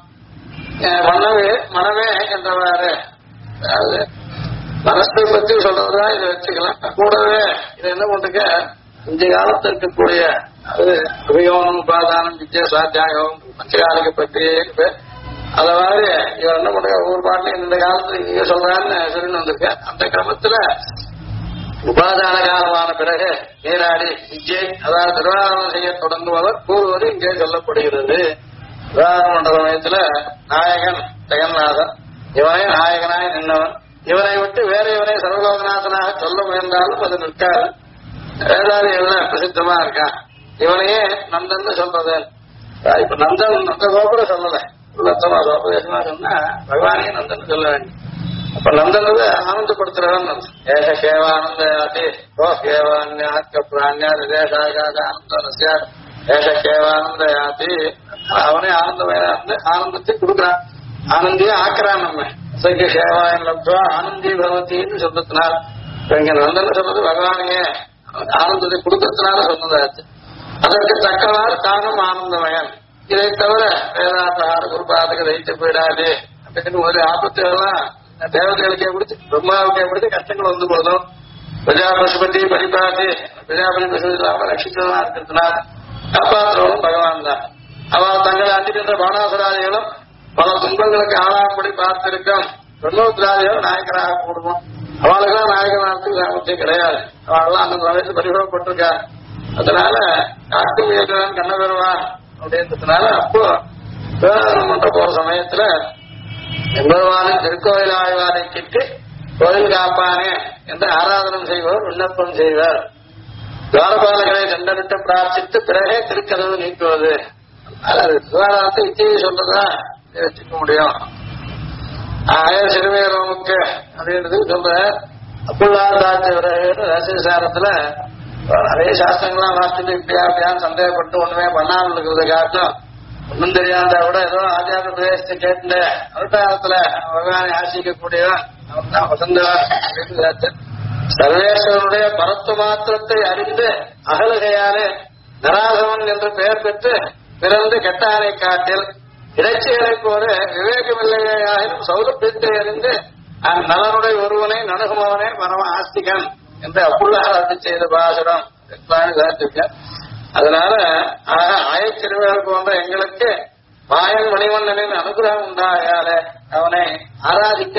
மனமே என்றவாறு. அதாவது மனசை பத்தி சொல்றதா இதை வச்சுக்கலாம். கூடவே இது என்ன பண்ணுங்க, இந்த காலத்தில் இருக்கக்கூடிய அது அபியோகம் உபாதானம் வித்யா சாத்தியாகம் பஞ்சகாலிக பற்றி அத மாதிரி இவர் என்ன பண்ணுங்க ஒவ்வொரு பாட்டிலையும் இந்த காலத்துல நீங்க சொல்றான்னு சொல்லி வந்திருக்க. அந்த கிரமத்துல உபாதான காலமான பிறகு நீராடி விஜய் அதாவது திருவாரணம் செய்ய தொடங்குபவர் கூறுவது இங்கே சொல்லப்படுகிறது. திருவாரணம் என்ற சமயத்துல நாயகன் ஜெகநாதன் இவனே நாயகனாய் நின்றவன். இவனை விட்டு வேற இவனை சர்வலோகநாதனாக சொல்ல முயன்றாலும் அது நிற்காது. வேதாதி எல்லாம் பிரசித்தமா இருக்கான். இவனையே நந்தன் சொல்றது. இப்ப நந்த கோபுரம் சொல்லல, உள்ளத்தமா சோபதேசமா சொன்னா பகவானே நந்தன் சொல்ல வேண்டும். அப்ப நந்தனது ஆனந்தப்படுத்துறவன் ஏக கேவானந்தாதி ஓ கேவான்யாக்க பிராணியா தேசாகானந்தரஸ்யா ஏக கேவானந்தாதி. அவனே ஆனந்தத்தை கொடுக்குறான், ஆனந்தியா ஆக்குறான். நம்ம சைக்கிய சேவாயம் லப்துவா ஆனந்தி பகவத்தின்னு சொல்றதுனால இங்க நந்தன் சொன்னது பகவானையே ஆனந்தத்தை கொடுக்கறதுனால சொன்னதாச்சு. அதற்கு தக்கவாறு தானும் ஆனந்தமயன். இதை தவிர வேதாந்தார குருபாதக தைத்து போயிடாது அப்படின்னு ஒரு ஆபத்துகள்லாம் தேவதைகளுக்கே பிடிச்சி பிரம்மாவுக்கே பிடிச்சி கஷ்டங்கள் வந்து போதும். பிரஜா பசுபதி பரிபாதி பிரஜாபதி பசுபதி இல்லாம ரட்சிக்கிறதா இருக்கிறதுனால காப்பாற்றுறவனும் பகவான் தான். அவள் தங்களை அஞ்சுகின்ற பானாசுராதிகளும் பல துன்பங்களுக்கு ஆளாகும்படி பார்த்திருக்கும் பிரம்மோத்ராதிகள் நாயகராக கூடுவோம். அவளுக்கெல்லாம் நாயகனாக சாமர்த்தியம் கிடையாது. அவளெல்லாம் அந்த வயசு பரிபவப்பட்டிருக்கா. அதனால காட்டு முயல்கிறான் கண்ண பெறுவான் அப்படின்றதுனால அப்போ விவாதம் பண்ற போற சமயத்துல எம்பெருமானின் திருக்கோயில் ஆய்வாரை கிட்டு கோயில் காப்பானே என்று ஆராதனம் செய்வோர் விண்ணப்பம் செய்வார். துவாரபாலகளை தண்டனிட்டு பிரார்த்தித்து பிறகே திருக்கதவு நீக்குவது. அதாவது விவாதத்தை இச்சையை சொல்றதா வச்சுக்க முடியும். சிறுவேரோமுக்கு அப்படின்றது சொல்ற அப்புள்ளாதாச்சு ரகசியசாரத்துல நிறைய சாஸ்திரங்கள்லாம் வாசிச்சுட்டு இப்படியா அப்படியான்னு சந்தேகப்பட்டு ஒண்ணுமே பண்ணாமல் இருக்கிறத காட்டும். ஒன்னும் தெரியாதா கூட ஏதோ ஆச்சார பிரதேசத்தை கேட்டு அனுஷ்டானத்துல பகவானை ஆசிக்கக்கூடியவன் அவன் தான் வசந்தவன் அப்படின்னு சர்வேஸ்வரனுடைய பரத்து மாத்திரத்தை அறிந்து அகலுகையாலே நராசவன் என்று பெயர் பெற்று பிறந்து கெட்டானை காட்டில் இறைச்சிகளை போல விவேகமில்லையாயினும் சௌலபியத்தை அறிந்து அந்நலனுடைய ஒருவனை நணுகுமவனே பரம ஆஸ்திகன் என்று அப்புள்ளாக செய்த பாசுரம் அதனால ஆயச்சிறுவர் போன்ற எங்களுக்கு மாயன் மணிவண்ணனின் அனுகிரகம் உண்டாயால அவனை ஆராதிக்க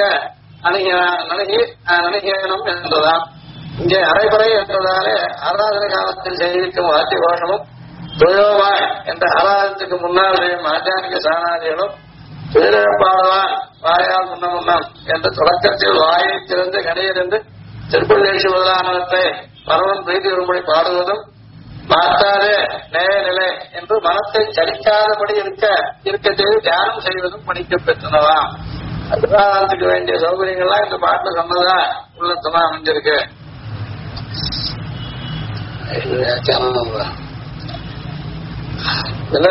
அணுகியனும் என்றுதான். இங்கே அரைபறை என்றதாலே ஆராதனை காலத்தில் செய்திருக்கும் வாத்திய கோஷமும் துயோவாய் என்ற ஆராதனத்துக்கு முன்னால் ஆச்சாரிக சாணாதிகளும் துயிரப்பாடுவான் வாயால் முன்னம் என்ற தொடக்கத்தில் வாயை திறந்து கடையிலிருந்து திருப்பள்ளி முதலானவற்றை பரவன் பிரீதி வரும்படி பாடுவதும் மாற்றாதே நேய நிலை என்று மனத்தை சரிக்காதபடி இருக்க செய்து தியானம் செய்வதும் படிக்க பெற்றனவாம். அதுக்கு வேண்டிய சௌகரியங்கள்லாம் இந்த பாட்டுல சொன்னதா உள்ளத்தமா அமைஞ்சிருக்கு. இதுல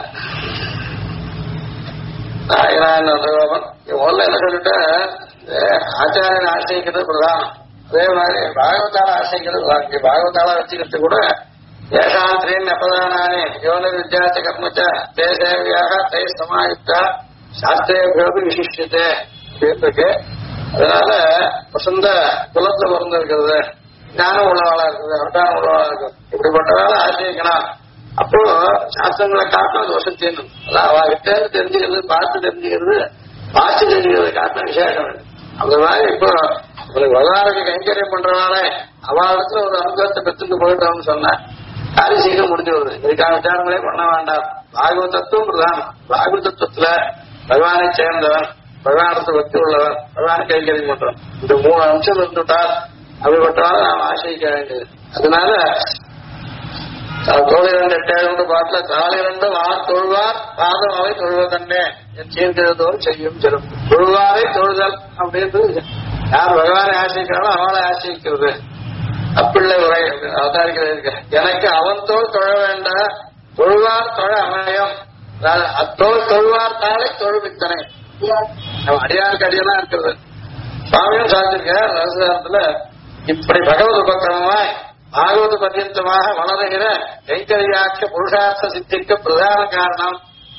நாயனான் முதல்ல என்ன சொல்லிட்டு ஆச்சாரியன் ஆசைக்கிறது பிரதானம். அதே மாதிரி பாகவத்தால ஆசைக்கிறது பாகவத்தால வச்சுக்கிறது கூட ஏகாந்திரின் அப்பதானே யோன வித்யாச்ச கர்மச்ச தே சேவியாக தே சமாயுக்தா சாஸ்திரேபியோடு விசிஷ்டத்தை இருக்கு. அதனால வசந்த குலத்துல பிறந்திருக்கிறது, ஞானம் உள்ளவாளா இருக்குது, அவட்டானம் உள்ளவாளா இருக்குது. இப்படிப்பட்டதால ஆசைக்கணும். அப்போ சாஸ்திரங்களை காட்டும் அது வசத்தியணும். அதான் அவகிட்ட தெரிஞ்சுக்கிறது, பார்த்து தெரிஞ்சுக்கிறது, பார்த்து தெரிஞ்சுக்கிறது காட்டும் விசேஷம். அந்த மாதிரி இப்போ உங்களுக்கு வரலாறுக்கு கைங்கரியம் பண்றதுனால அவளிடத்துல ஒரு அனுபவத்தை பெற்றுட்டு போயிட்டோம்னு சொன்ன காரியம் சீக்கிரம் முடிஞ்சு வருது. இதுக்கான விசாரங்களே பண்ண வேண்டாம். பாகவ தத்துவம் பிரதானம். பாகவ தத்துவத்துல பகவானை சேர்ந்தவன் பகவானத்தை பக்தி உள்ளவன், பகவான் கைங்கரியம் பண்றான். இந்த 3 அம்சம் இருந்துட்டால் அப்படிப்பட்டவாறு நாம் ஆசைக்க வேண்டியது. அதனால தோல் 2 8 பாட்டுல தாள் 2 ஆர் தொழுவார் பாதம் அவை தொழுவதன்னே என் சீர்கிறதோடு செய்யும் சிறப்பு. தொழுவாரை தொழுதல் அப்படின்றது யார் பகவானை ஆசைக்கிறானோ அவளை ஆசைக்கிறது. அப்பிள்ளை உரை அவதாரிக்கிறது. எனக்கு அவன் தோல் தொழ வேண்டாம், தொழுவார் தொழ அமையம். அத்தோல் தொழுவார் தாளை தொழுவித்தனை. அடியாருக்கு அடியெல்லாம் இருக்கிறது. சுவாமியும் சாதிச்சிருக்க ரகசியத்துல இப்படி பகவத் உபக்கிரமமாய் பாகவத பர்யந்தமாக வளருகிற கைங்கரியாட்ச புருஷார்த்த சித்திக்கு பிரதான காரணம்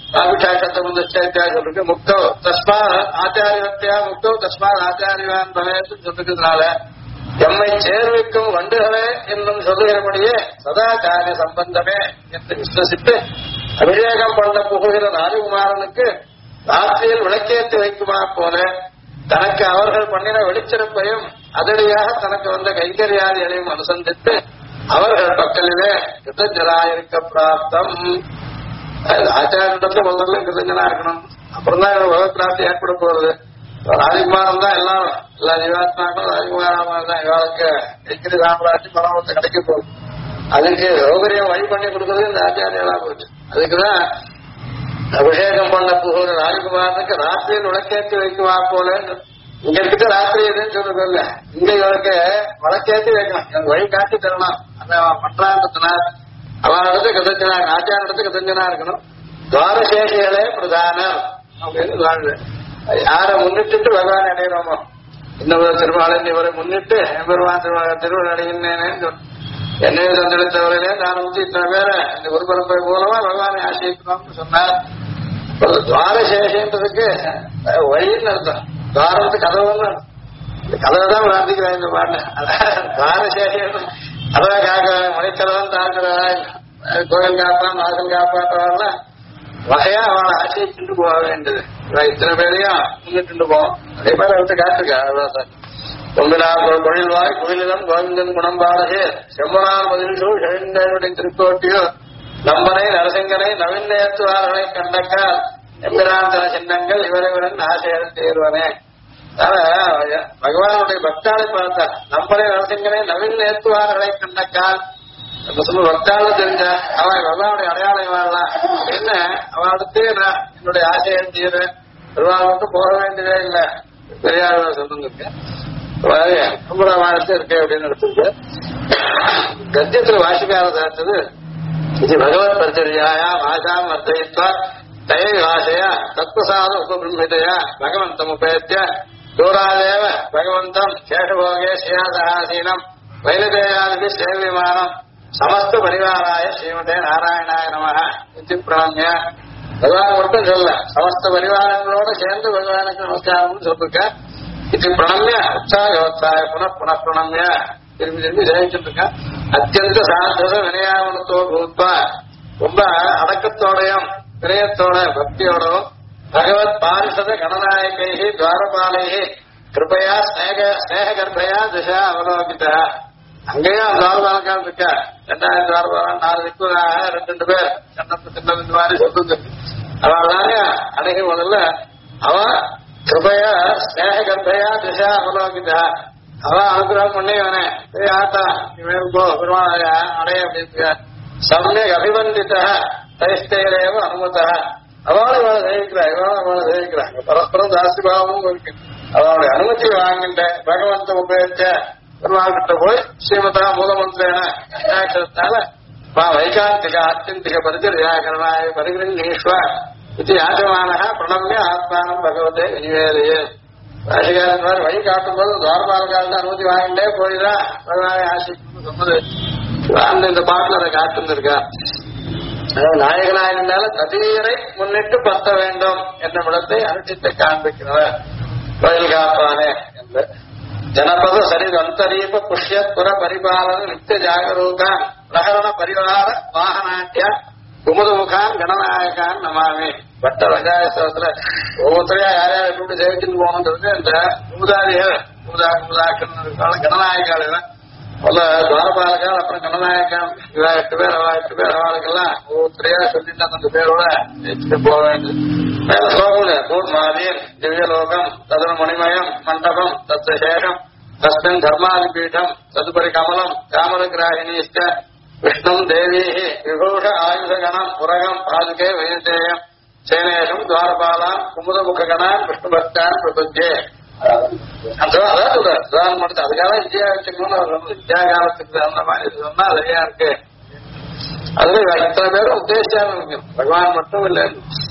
சொல்லிருக்கு. முக்தோ தஸ்மா ஆச்சாரியத்தியா முக்தோ தஸ்மா ஆச்சாரியான் பவேன்னு சொல்லிருக்கிறதுனால எம்மை சேர்விக்கும் வண்டுகளே என்னும் சொல்லுகிறபடியே சதாச்சாரிய சம்பந்தமே என்று விசுவசித்து அபிஷேகம் பண்ண புகுகிற ராஜகுமாரனுக்கு ராத்திரியில் விளக்கேற்றி வைக்குமா போல தனக்கு அவர்கள் பண்ணின வெளிச்சிறப்பையும் அதடியாக தனக்கு வந்த கைங்கரியாதிகளையும் அனுசந்தித்து அவர்கள் பக்கலிலே கிருத்தஞ்சராயிருக்க பிராப்தம். ஆச்சாரியத்துல முதல்ல கிருத்தஞ்சனா இருக்கணும். அப்புறம் தான் பகவத் பிராப்தி ஏற்பட போறது. ராஜகுமாரம் தான் எல்லாரும் எல்லா ஜீவாத்மாக்களும் ராஜகுமாரமா தான் இவாளுக்கு கைங்கரி சாம்ராஜ்யம் பரமத்தை கிடைக்க போகுது. அதுக்கு சௌகரியம் வழி பண்ணி கொடுக்கறது இந்த ஆச்சாரியலா போச்சு. அதுக்குதான் அபிஷேகம் பண்ண புகழ் ராஜகுமாரனுக்கு ராத்திரியில் விளக்கேற்றி வைக்குவா போல. இங்க இருக்கிட்ட ராத்திரி எதுன்னு சொல்றது இல்ல, இங்க இவருக்கு விளக்கேற்றி வைக்கணும், எனக்கு வழி காட்டி தரணும். அந்த பண்றான்றதுனால அவனிடத்து கிருதஞ்சனா, ஆச்சாரத்துக்கு கிருதஞ்சனா இருக்கணும். துவாரசேஷிகளே பிரதானம் அப்படின்னு வாழ்வு. யாரை முன்னிட்டு பகவான் அடையிறோமோ, இன்னொரு திருமாலின் இவரை முன்னிட்டு எம்பெருமான் திருவள்ளுவர் அடைகின்றேன்னு என்னையும் தந்தெடுத்தவரையிலே நான் இத்தனை பேரை இந்த ஒரு பரப்பை மூலமா பகவானை ஆசைக்கணும்னு சொன்னார். துவாரசேஷன்றதுக்கு வழின்னு அர்த்தம். துவாரத்துக்கு கதவுன்னு கதவை தான் பிரார்த்திக்கிறான் இந்த பாட்டு. துவாரசேஷன் கதவை காக்க மணிக்கதவன் தாக்குறா, கோயில் காப்பான் வாசல் காப்பாற்றவான்னா வகையா அவனை ஆசைச்சுட்டு போக வேண்டியது. இத்தனை பேரையும் முன்னிட்டு போவோம். அதே மாதிரி அவர்கிட்ட காட்டுருக்கா. அவ்வளவுதான். பொம்பினார் தொழில்வாய் கோயிலிடம் கோவிந்தன் குணம்பாடகே செம்பனார் பதில்சோ எழுந்தனுடைய திருக்கோட்டியோ நம்பனை நரசிங்கனை நவீனேத்துவார்களை கண்டக்கால் எம்பிராந்தன சின்னங்கள் இவரைவரன் ஆசையன் தேர்வனே. பகவானுடைய பக்தாளை பார்த்தார். நம்பனை நரசிங்கனை நவீனேத்துவார்களை கண்டக்கால் பக்தாள தெரிஞ்ச அவன் பகவானுடைய அடையாளம் வரலாம் அப்படின்னு அவன் அடுத்து என்னுடைய ஆசையன் தீர பெருமாளுக்கு போக வேண்டியதே இல்லை. பெரியார் சொல்லுங்க அம்பராமாயணத்தை இருக்கு அப்படின்னு எடுத்துருக்கு. கத்தியத்துல வாசிக்கார சார்த்தது இது பகவத் பரிச்சரியாயா வாசாம் வர்த்தயித்வா தய வாசையா தத்வசாத உபபிரமிதையா பகவந்தம் உபேத்திய தூராதேவ பகவந்தம் சேஷபோகே ஸ்ரீயாசகாசீனம் வைலதேயாதி சேவிமானம் சமஸ்த பரிவாராய ஸ்ரீமதே நாராயணாய நமஹ இது பிரணம்ய. பகவான் மட்டும் சொல்ல, சமஸ்த பரிவாரங்களோட சேர்ந்து பகவானுக்கு நமஸ்காரம்னு சொல்லிருக்க. இது பிரணம்ய உற்சாகோத்சாய புனః பிரணம்ய திரும்பி திரும்பி ஜெயிச்சுட்டு இருக்க. அத்தியந்த சாந்தத வினயாவனத்தோ பூத்வா ரொம்ப அடக்கத்தோடையும் வினயத்தோட பக்தியோடவும் பகவத் பாரிஷத கணநாயகை துவாரபாலையே கிருபையா ஸ்நேக கர்ப்பையா திசா அவலோகித. அங்கேயும் துவாரபாலக்கால் இருக்க 2000 துவாரபாலம் 4 திக்குறாக 2 பேர் கண்ணத்து சின்ன இந்த மாதிரி சொல்லுங்க. அவளாலே அணுகி முதல்ல அவ கிருபையா ஸ்நேக கர்ப்பையா திசா அவலோகித. அவன் அனுகிரகம் பண்ணி அவனே ஆத்தா இவன் போ பெருமாள் அடைய அப்படின்னு சமயக் அபிவந்தித்த தைஸ்தேரேவ அனுமத. அவளை அவளை சேவிக்கிறா, இவளும் அவளை சேவிக்கிறாங்க. பரஸ்பரம் ஜாஸ்தி பாவமும் இருக்கு. அவளுடைய அனுமதி வாங்கிட்ட பகவந்த உபயோகிச்ச பெருமாள் கிட்ட போய் ஸ்ரீமதா மூலமந்திரேன அட்டாட்சத்தால வைகாந்திக ஆத்தியந்திக பரிச்சரியாகரணாய பரிகிரீஷ்வ இது யாஜமான பிரணம்ய ஆத்மானம் பகவதே நிவேதையே. ராசிகாரன் மாதிரி வழி காட்டும் போது துவாரபாலகாரன் அனுமதி வாங்கிட்டே போயிதான் பகவானை ஆசிக்கணும்னு சொன்னது. இந்த பாட்டுல அதை காட்டுந்திருக்கா. நாயகனாயிருந்தால ததீரை முன்னிட்டு பத்த வேண்டும் என்ற விடத்தை அனுஷ்டித்து காண்பிக்கிறவர் கோயில் காப்பானே என்று. ஜனபத சரிது அந்தரீப புஷ்ய புற பரிபாலன நித்திய ஜாகரூகா பிரகரண பரிவார வாகனாட்டிய குமுதமுகான் கணநாயகான் நமாமி. பட்ட ரஜாயத்துல ஒவ்வொருத்தரையா யார் யார் எப்படி சேவிச்சுட்டு போகணுன்றது இந்த குமுதாதிகள் குமுதாக்கன் கணநாயகால துவாரபாலகால் அப்புறம் கணநாயகன் இவா 8 பேர் அவா 8 பேர் அவளுக்கெல்லாம் ஒவ்வொருத்தரையா சொல்லிட்டு அந்த பேரோட ஜெயிச்சுட்டு போக வேண்டியது. மேல சோகம் கூர்மாதி தேவதையின் திவ்யலோகம் தது மணிமயம் மண்டபம் தத்சேஷம் தஸ்மின் தர்மாதிபீடம் ததுபரி கமலம் காமரகிராகினீஷ்ட விஷ்ணும் தேவி விபூஷ ஆயுதகணம் புரகம் பாதுகே வைதேயம் சேனேஷம் துவாரபாலாம் குமுதமுககணான் விஷ்ணுபக்தான் பிரபுத்தியே. அதான் மட்டும் அதுக்காக இந்தியா வச்சுக்கணும். இந்தியா காலத்துக்கு அந்த மாதிரி சொன்னா சரியா இருக்கு. அதுல இத்தனை பேரும் உத்தேசியாம இருக்கு. பகவான் மட்டும் இல்ல,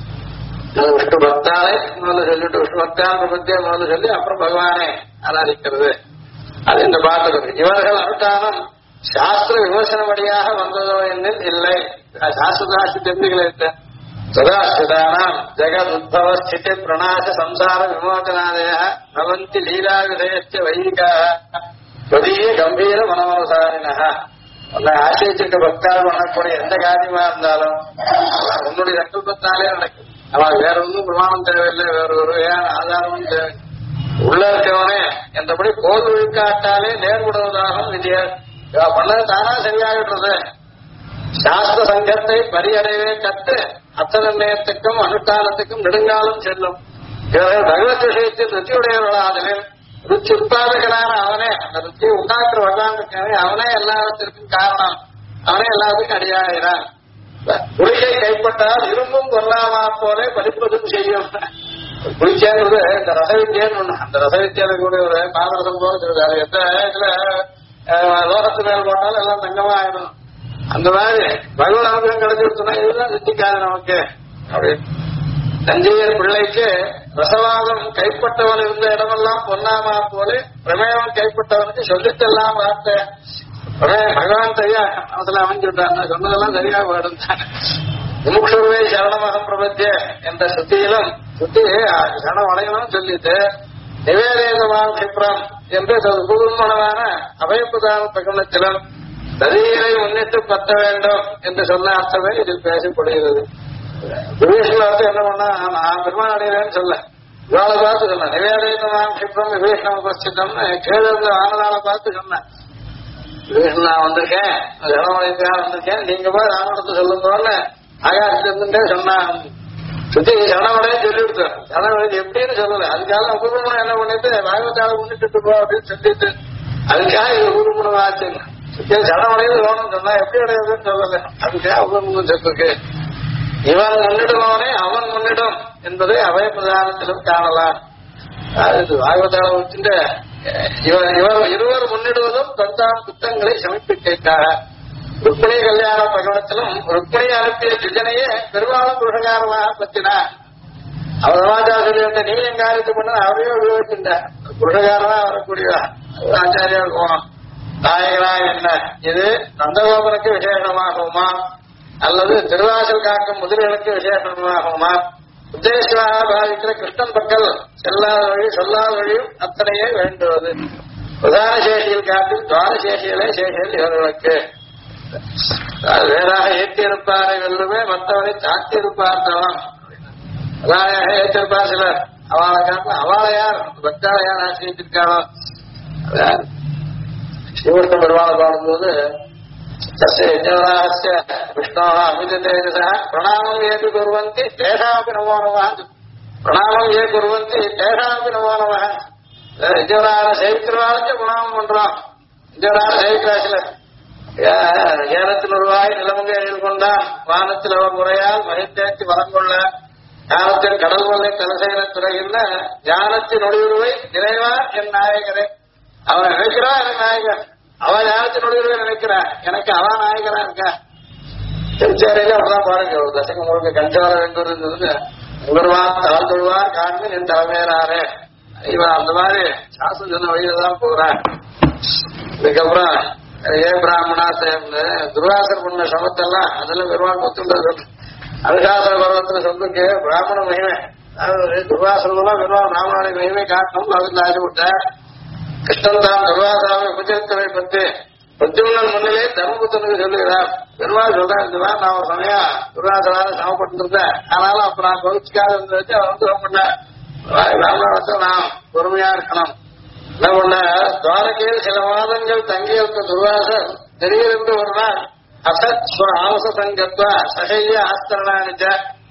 விஷ்ணு பக்தானே முதல்ல சொல்லிட்டு விஷ்ணு பக்தான் பிரபத்தியா முதல்ல சொல்லி அப்புறம் பகவானே ஆராதிக்கிறது. அது இந்த பாட்டுக்கு இவர்கள் அனுஷ்டானம் சாஸ்திர விமர்சனப்படியாக வந்ததோ என்னில் இல்லை. சாஸ்திரதாசி தெரிஞ்சுக்கல சதாஸ்திதானாம் ஜெகத் உத்பவ ஸ்திதி பிரணாச சம்சார விமோச்சனாதய பவந்தி லீலா விதயச்ச வைதிகாக ஸ்வதீய கம்பீர மனோசாரிணா. உன்னை ஆசிரிச்சிருக்க பக்தால் பண்ணக்கூடிய எந்த காரியமா இருந்தாலும் உன்னுடைய சங்கல்பத்தாலே நடக்கும். அவன் வேற ஒன்றும் பிரமாணம் தேவையில்லை, வேற ஒரு ஆதாரமும் தேவை. உள்ள இருக்கவனே என்றபடி கோல் ஒழுக்காட்டாலே நேர்படுவதாகவும் விதியா பண்ணது தானா சரியாகிடுறது. சாஸ்திர சங்கத்தை பரியடைவே கட்டு அத்தனை நேரத்துக்கும் அனுஷ்டானத்துக்கும் நெடுங்காலம் செல்லும். இவர்கள் பகவத் விஷயத்தில் ருச்சியுடையவர்களாதலில் ருச்சி உற்பாதகனான அவனே, அந்த ருச்சியை உண்டாக்குற வல்லாண்டிருக்கவே அவனே எல்லாத்திற்கும் காரணம், அவனே எல்லாத்துக்கும் அடியாகிறான். குளிகை கைப்பட்டால் இரும்பும் கொல்லாமா போலே பறிப்பதும் செய்யும். குளிச்சாங்கிறது இந்த ரசவித்தியன்னு ஒண்ணு. அந்த ரசவித்தியால கூட ஒரு பாதரசம் போல சொல்லுது. அது எந்த இதுல லோகத்து மேல் போட்டாலும் எல்லாம் தங்கமா ஆயிடும். அந்த மாதிரி பகவன் அனுபவம் கிடைச்சிருச்சுன்னா இதுதான் சித்திக்காது நமக்கு அப்படின்னு. தஞ்சையர் பிள்ளைக்கு ரசவாதம் கைப்பட்டவன் இருந்த இடமெல்லாம் பொன்னாமா போல பிரமேயம் கைப்பட்டவனுக்கு சொல்லித்தெல்லாம் வார்த்தை பகவான் சரியா அதுல அமைஞ்சுட்டான். சொன்னதெல்லாம் சரியா போயிடும். விமுக்ஷுவே சரணமகம் பிரபத்திய என்ற சுத்தியிலும் சுத்தி சரணம் அடையணும் சொல்லிட்டு நிவேதேதமான சிப்ரம் என்று புதுமணமான அபயப்புதான பிரகடனத்திலும் நதியை முன்னிட்டு பத்த வேண்டும் என்று சொன்ன அர்த்தமே இதில் பேசப்படுகிறது. விபீஷணத்தை என்ன பண்ணா நான் பெருமாள் அடைகிறேன்னு சொல்ல இவாளை பார்த்து சொன்னேன். நிவேதேதமான சிப்ரம் விபீஷணம் உபஸ்திதம்னு கீழே இருந்த ஆனதாளை பார்த்து சொன்னேன். விபீஷன் நான் வந்திருக்கேன், ஜனமலைக்காக வந்திருக்கேன், நீங்க போய் ராமணத்தை சொல்லுங்கன்னு ஆகாசத்திலே சொன்னான். சுத்தி ஜனமலையை சொல்லிவிட்டோம். ஜனமலை எப்படின்னு சொல்லல. அதுக்காக உபகுணம் என்ன பண்ணிட்டு பாகவத்தால முன்னிட்டு போ அப்படின்னு சொல்லிட்டு அதுக்காக இது உபகுணம் ஆச்சு. ஜனமலையில் வேணும்னு சொன்னா எப்படி அடையாதுன்னு சொல்லல. அதுக்காக உபகுணம் சொல்லிருக்கு. இவன் முன்னிடுவானே அவன் முன்னிடும் என்பதை அபய பிரதானத்திலும் காணலாம். பாகவத்தால வச்சுட்டு இருவர் முன்னிடுவதும் தந்தான் குத்தங்களை சமர்ப்பிக்காக. ருக்மிணி கல்யாண பிரகடனத்திலும் ருக்மிணி அனுப்பிய சிஜனையே பெரும்பாலும் புருஷகாரமாக பத்தினார். அவர் ராஜாசிரியர் நீ எங்க காரியத்தை பண்ண அவரையும் உபயோகிக்கின்றார். புருஷகாரமா வரக்கூடியவா ஆச்சாரியா போனோம். நாயகனா என்ன இது நந்தகோபனுக்கு விசேஷமாகுமா அல்லது திருவாசல் காக்கும் முதல்களுக்கு விசேஷமாகுமா? உத்தேசமாக பாவிக்கிற கிருஷ்ணன் பக்கல் செல்லாத வழி சொல்லாத வழியும் அத்தனையே வேண்டுவது. பிரதான சேஷியில் காட்டில் துவார சேஷிகளே சேஷிகள் இவர்களுக்கு வேறாக ஏற்றிருப்பாரை வெல்லுமே மற்றவரை தாக்கியிருப்பார் தவம். அதாக ஏற்றிருப்பார் சிலர். அவளை காட்டில் அவளை யார் பக்தாவை யார் ஆசிரியத்திற்கானோ ஸ்ரீகிருஷ்ண பெருமாளை பாடும்போது யஜ்ஞவராஸ்ய விஷ்ணோ அமித தேஜசா பிரணாமம் ஏ குர்வந்தி தேஷாமபி நமோ நமः. பிரணாமம் ஏ குர்வந்தி தேஷாமபி நமோ நமः. யஜ்ஞவரான சேவிக்கிறவாளுக்கு பிரணாமம் பண்றோம். யஜ்ஞவரான சேவிக்கிறா சிலர். ஏனத்தில் உருவாய் நிலமுக எதிர்கொண்டான் வானத்தில் அவர் முறையால் மகிழ்ச்சி வரம் கொள்ள ஞானத்தின் கடல் கொள்ளை கலசையில துறைகின்ற ஞானத்தின் ஒளியுருவை நிறைவா என் நாயகரே. அவன் நினைக்கிறா எனக்கு நாயகன், அவன் ஞானத்தின் ஒளியுருவை நினைக்கிறா எனக்கு அவன் நாயகனா இருக்கா. திருச்சேரியில அப்படிதான் பாருங்க. ஒரு தசகம் முழுக்க கஞ்சார வேண்டும் இருந்தது. உங்கருவான் தாழ்ந்துள்வார் காண்பின் என் தலைமையராரே. இவன் அந்த மாதிரி சாஸ்திரம் சொன்ன வழியில தான் போறான். இதுக்கப்புறம் ஏ பிராமணா துர்வாசர் பண்ண சமத்தெல்லாம் அதெல்லாம் பெருமாள் ஒத்துண்டது. அனுசாசன பருவத்துல சொல்லுக்கு பிராமண மகிமை துர்வாசனெல்லாம் பெருமாள் பிராமணனுடைய மகிமை காட்டணும். அதுல ஆகிவிட்ட கிருஷ்ணன் தான் துர்வாசாவை உபச்சரித்தவை பற்றி பிரத்யும்னன் முன்னிலே தர்மபுத்தனுக்கு சொல்லுகிறார். பெருமாள் சொல்றேன் இந்த மாதிரி நான் ஒரு சமயம் துர்வாசனால சமப்பட்டு இருந்தேன். ஆனாலும் அப்ப நான் கோவிச்சுக்காத இருந்தது அவன் வந்து பண்ண பிராமணத்தை நான் பொறுமையா இருக்கணும். என்ன பண்ண துவாரகையில் சில மாதங்கள் தங்கியிருக்க துர்வாசர் திடீரென்று ஒரு நாள் அசத் ஆவச சங்கத்வா சகைய ஆஸ்தரணானிச்ச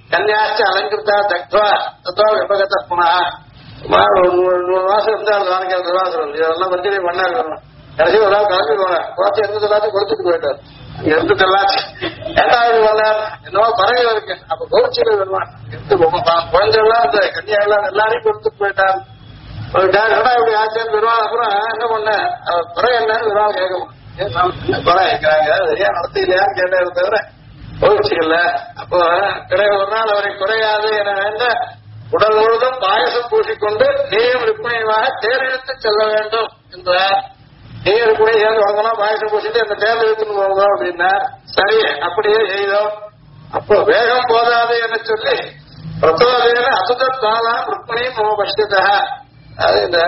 கன்யாச்சு அலங்கிருத்தா தக்வா தத்தோ விபகத புனா 100 மாசம் இருந்தா அந்த வாழ்க்கை துர்வாசனம் இதெல்லாம் மந்திரி பண்ணாரு. கடைசி ஒரு நாள் கிளம்பிடுவாங்க. குறைச்சி இருந்தது எல்லாத்தையும் கொடுத்துட்டு போயிட்டார். இருந்துட்டு எல்லாத்தையும் ஏதாவது வந்தார் என்னவோ பறவை இருக்கு. அப்ப கோரிச்சல் வருவான் குழந்தைகள்லாம் இந்த கன்னியாலாம் எல்லாரையும் கொடுத்துட்டு போயிட்டார். இப்படி ஆச்சரியம் வருவான். அப்புறம் என்ன பண்ண குறை என்னன்னு வருவாங்க கேட்கணும். குறை கேட்கிறாங்க சரியா நடத்தி இல்லையான்னு கேட்டதை தவிர கோரிச்சிக்கல. அப்போ ஒரு நாள் அவரை குறையாது என வேண்ட உடல் முழுதும் பாயசம் பூசிக்கொண்டு நீயும் ருக்மிணியுமாக தேர்தெடுத்து செல்ல வேண்டும் என்ற நீர் கூட ஏன் வாங்கணும் பாயசம் பூசிட்டு அந்த தேர்தல் எடுத்துன்னு போகணும் அப்படின்னா சரி அப்படியே செய்தோம். அப்போ வேகம் போதாது என சொல்லி பிரசோதேன அசுதாலாம் ருக்மிணியும் நம்ம பட்சத்தா அது இந்த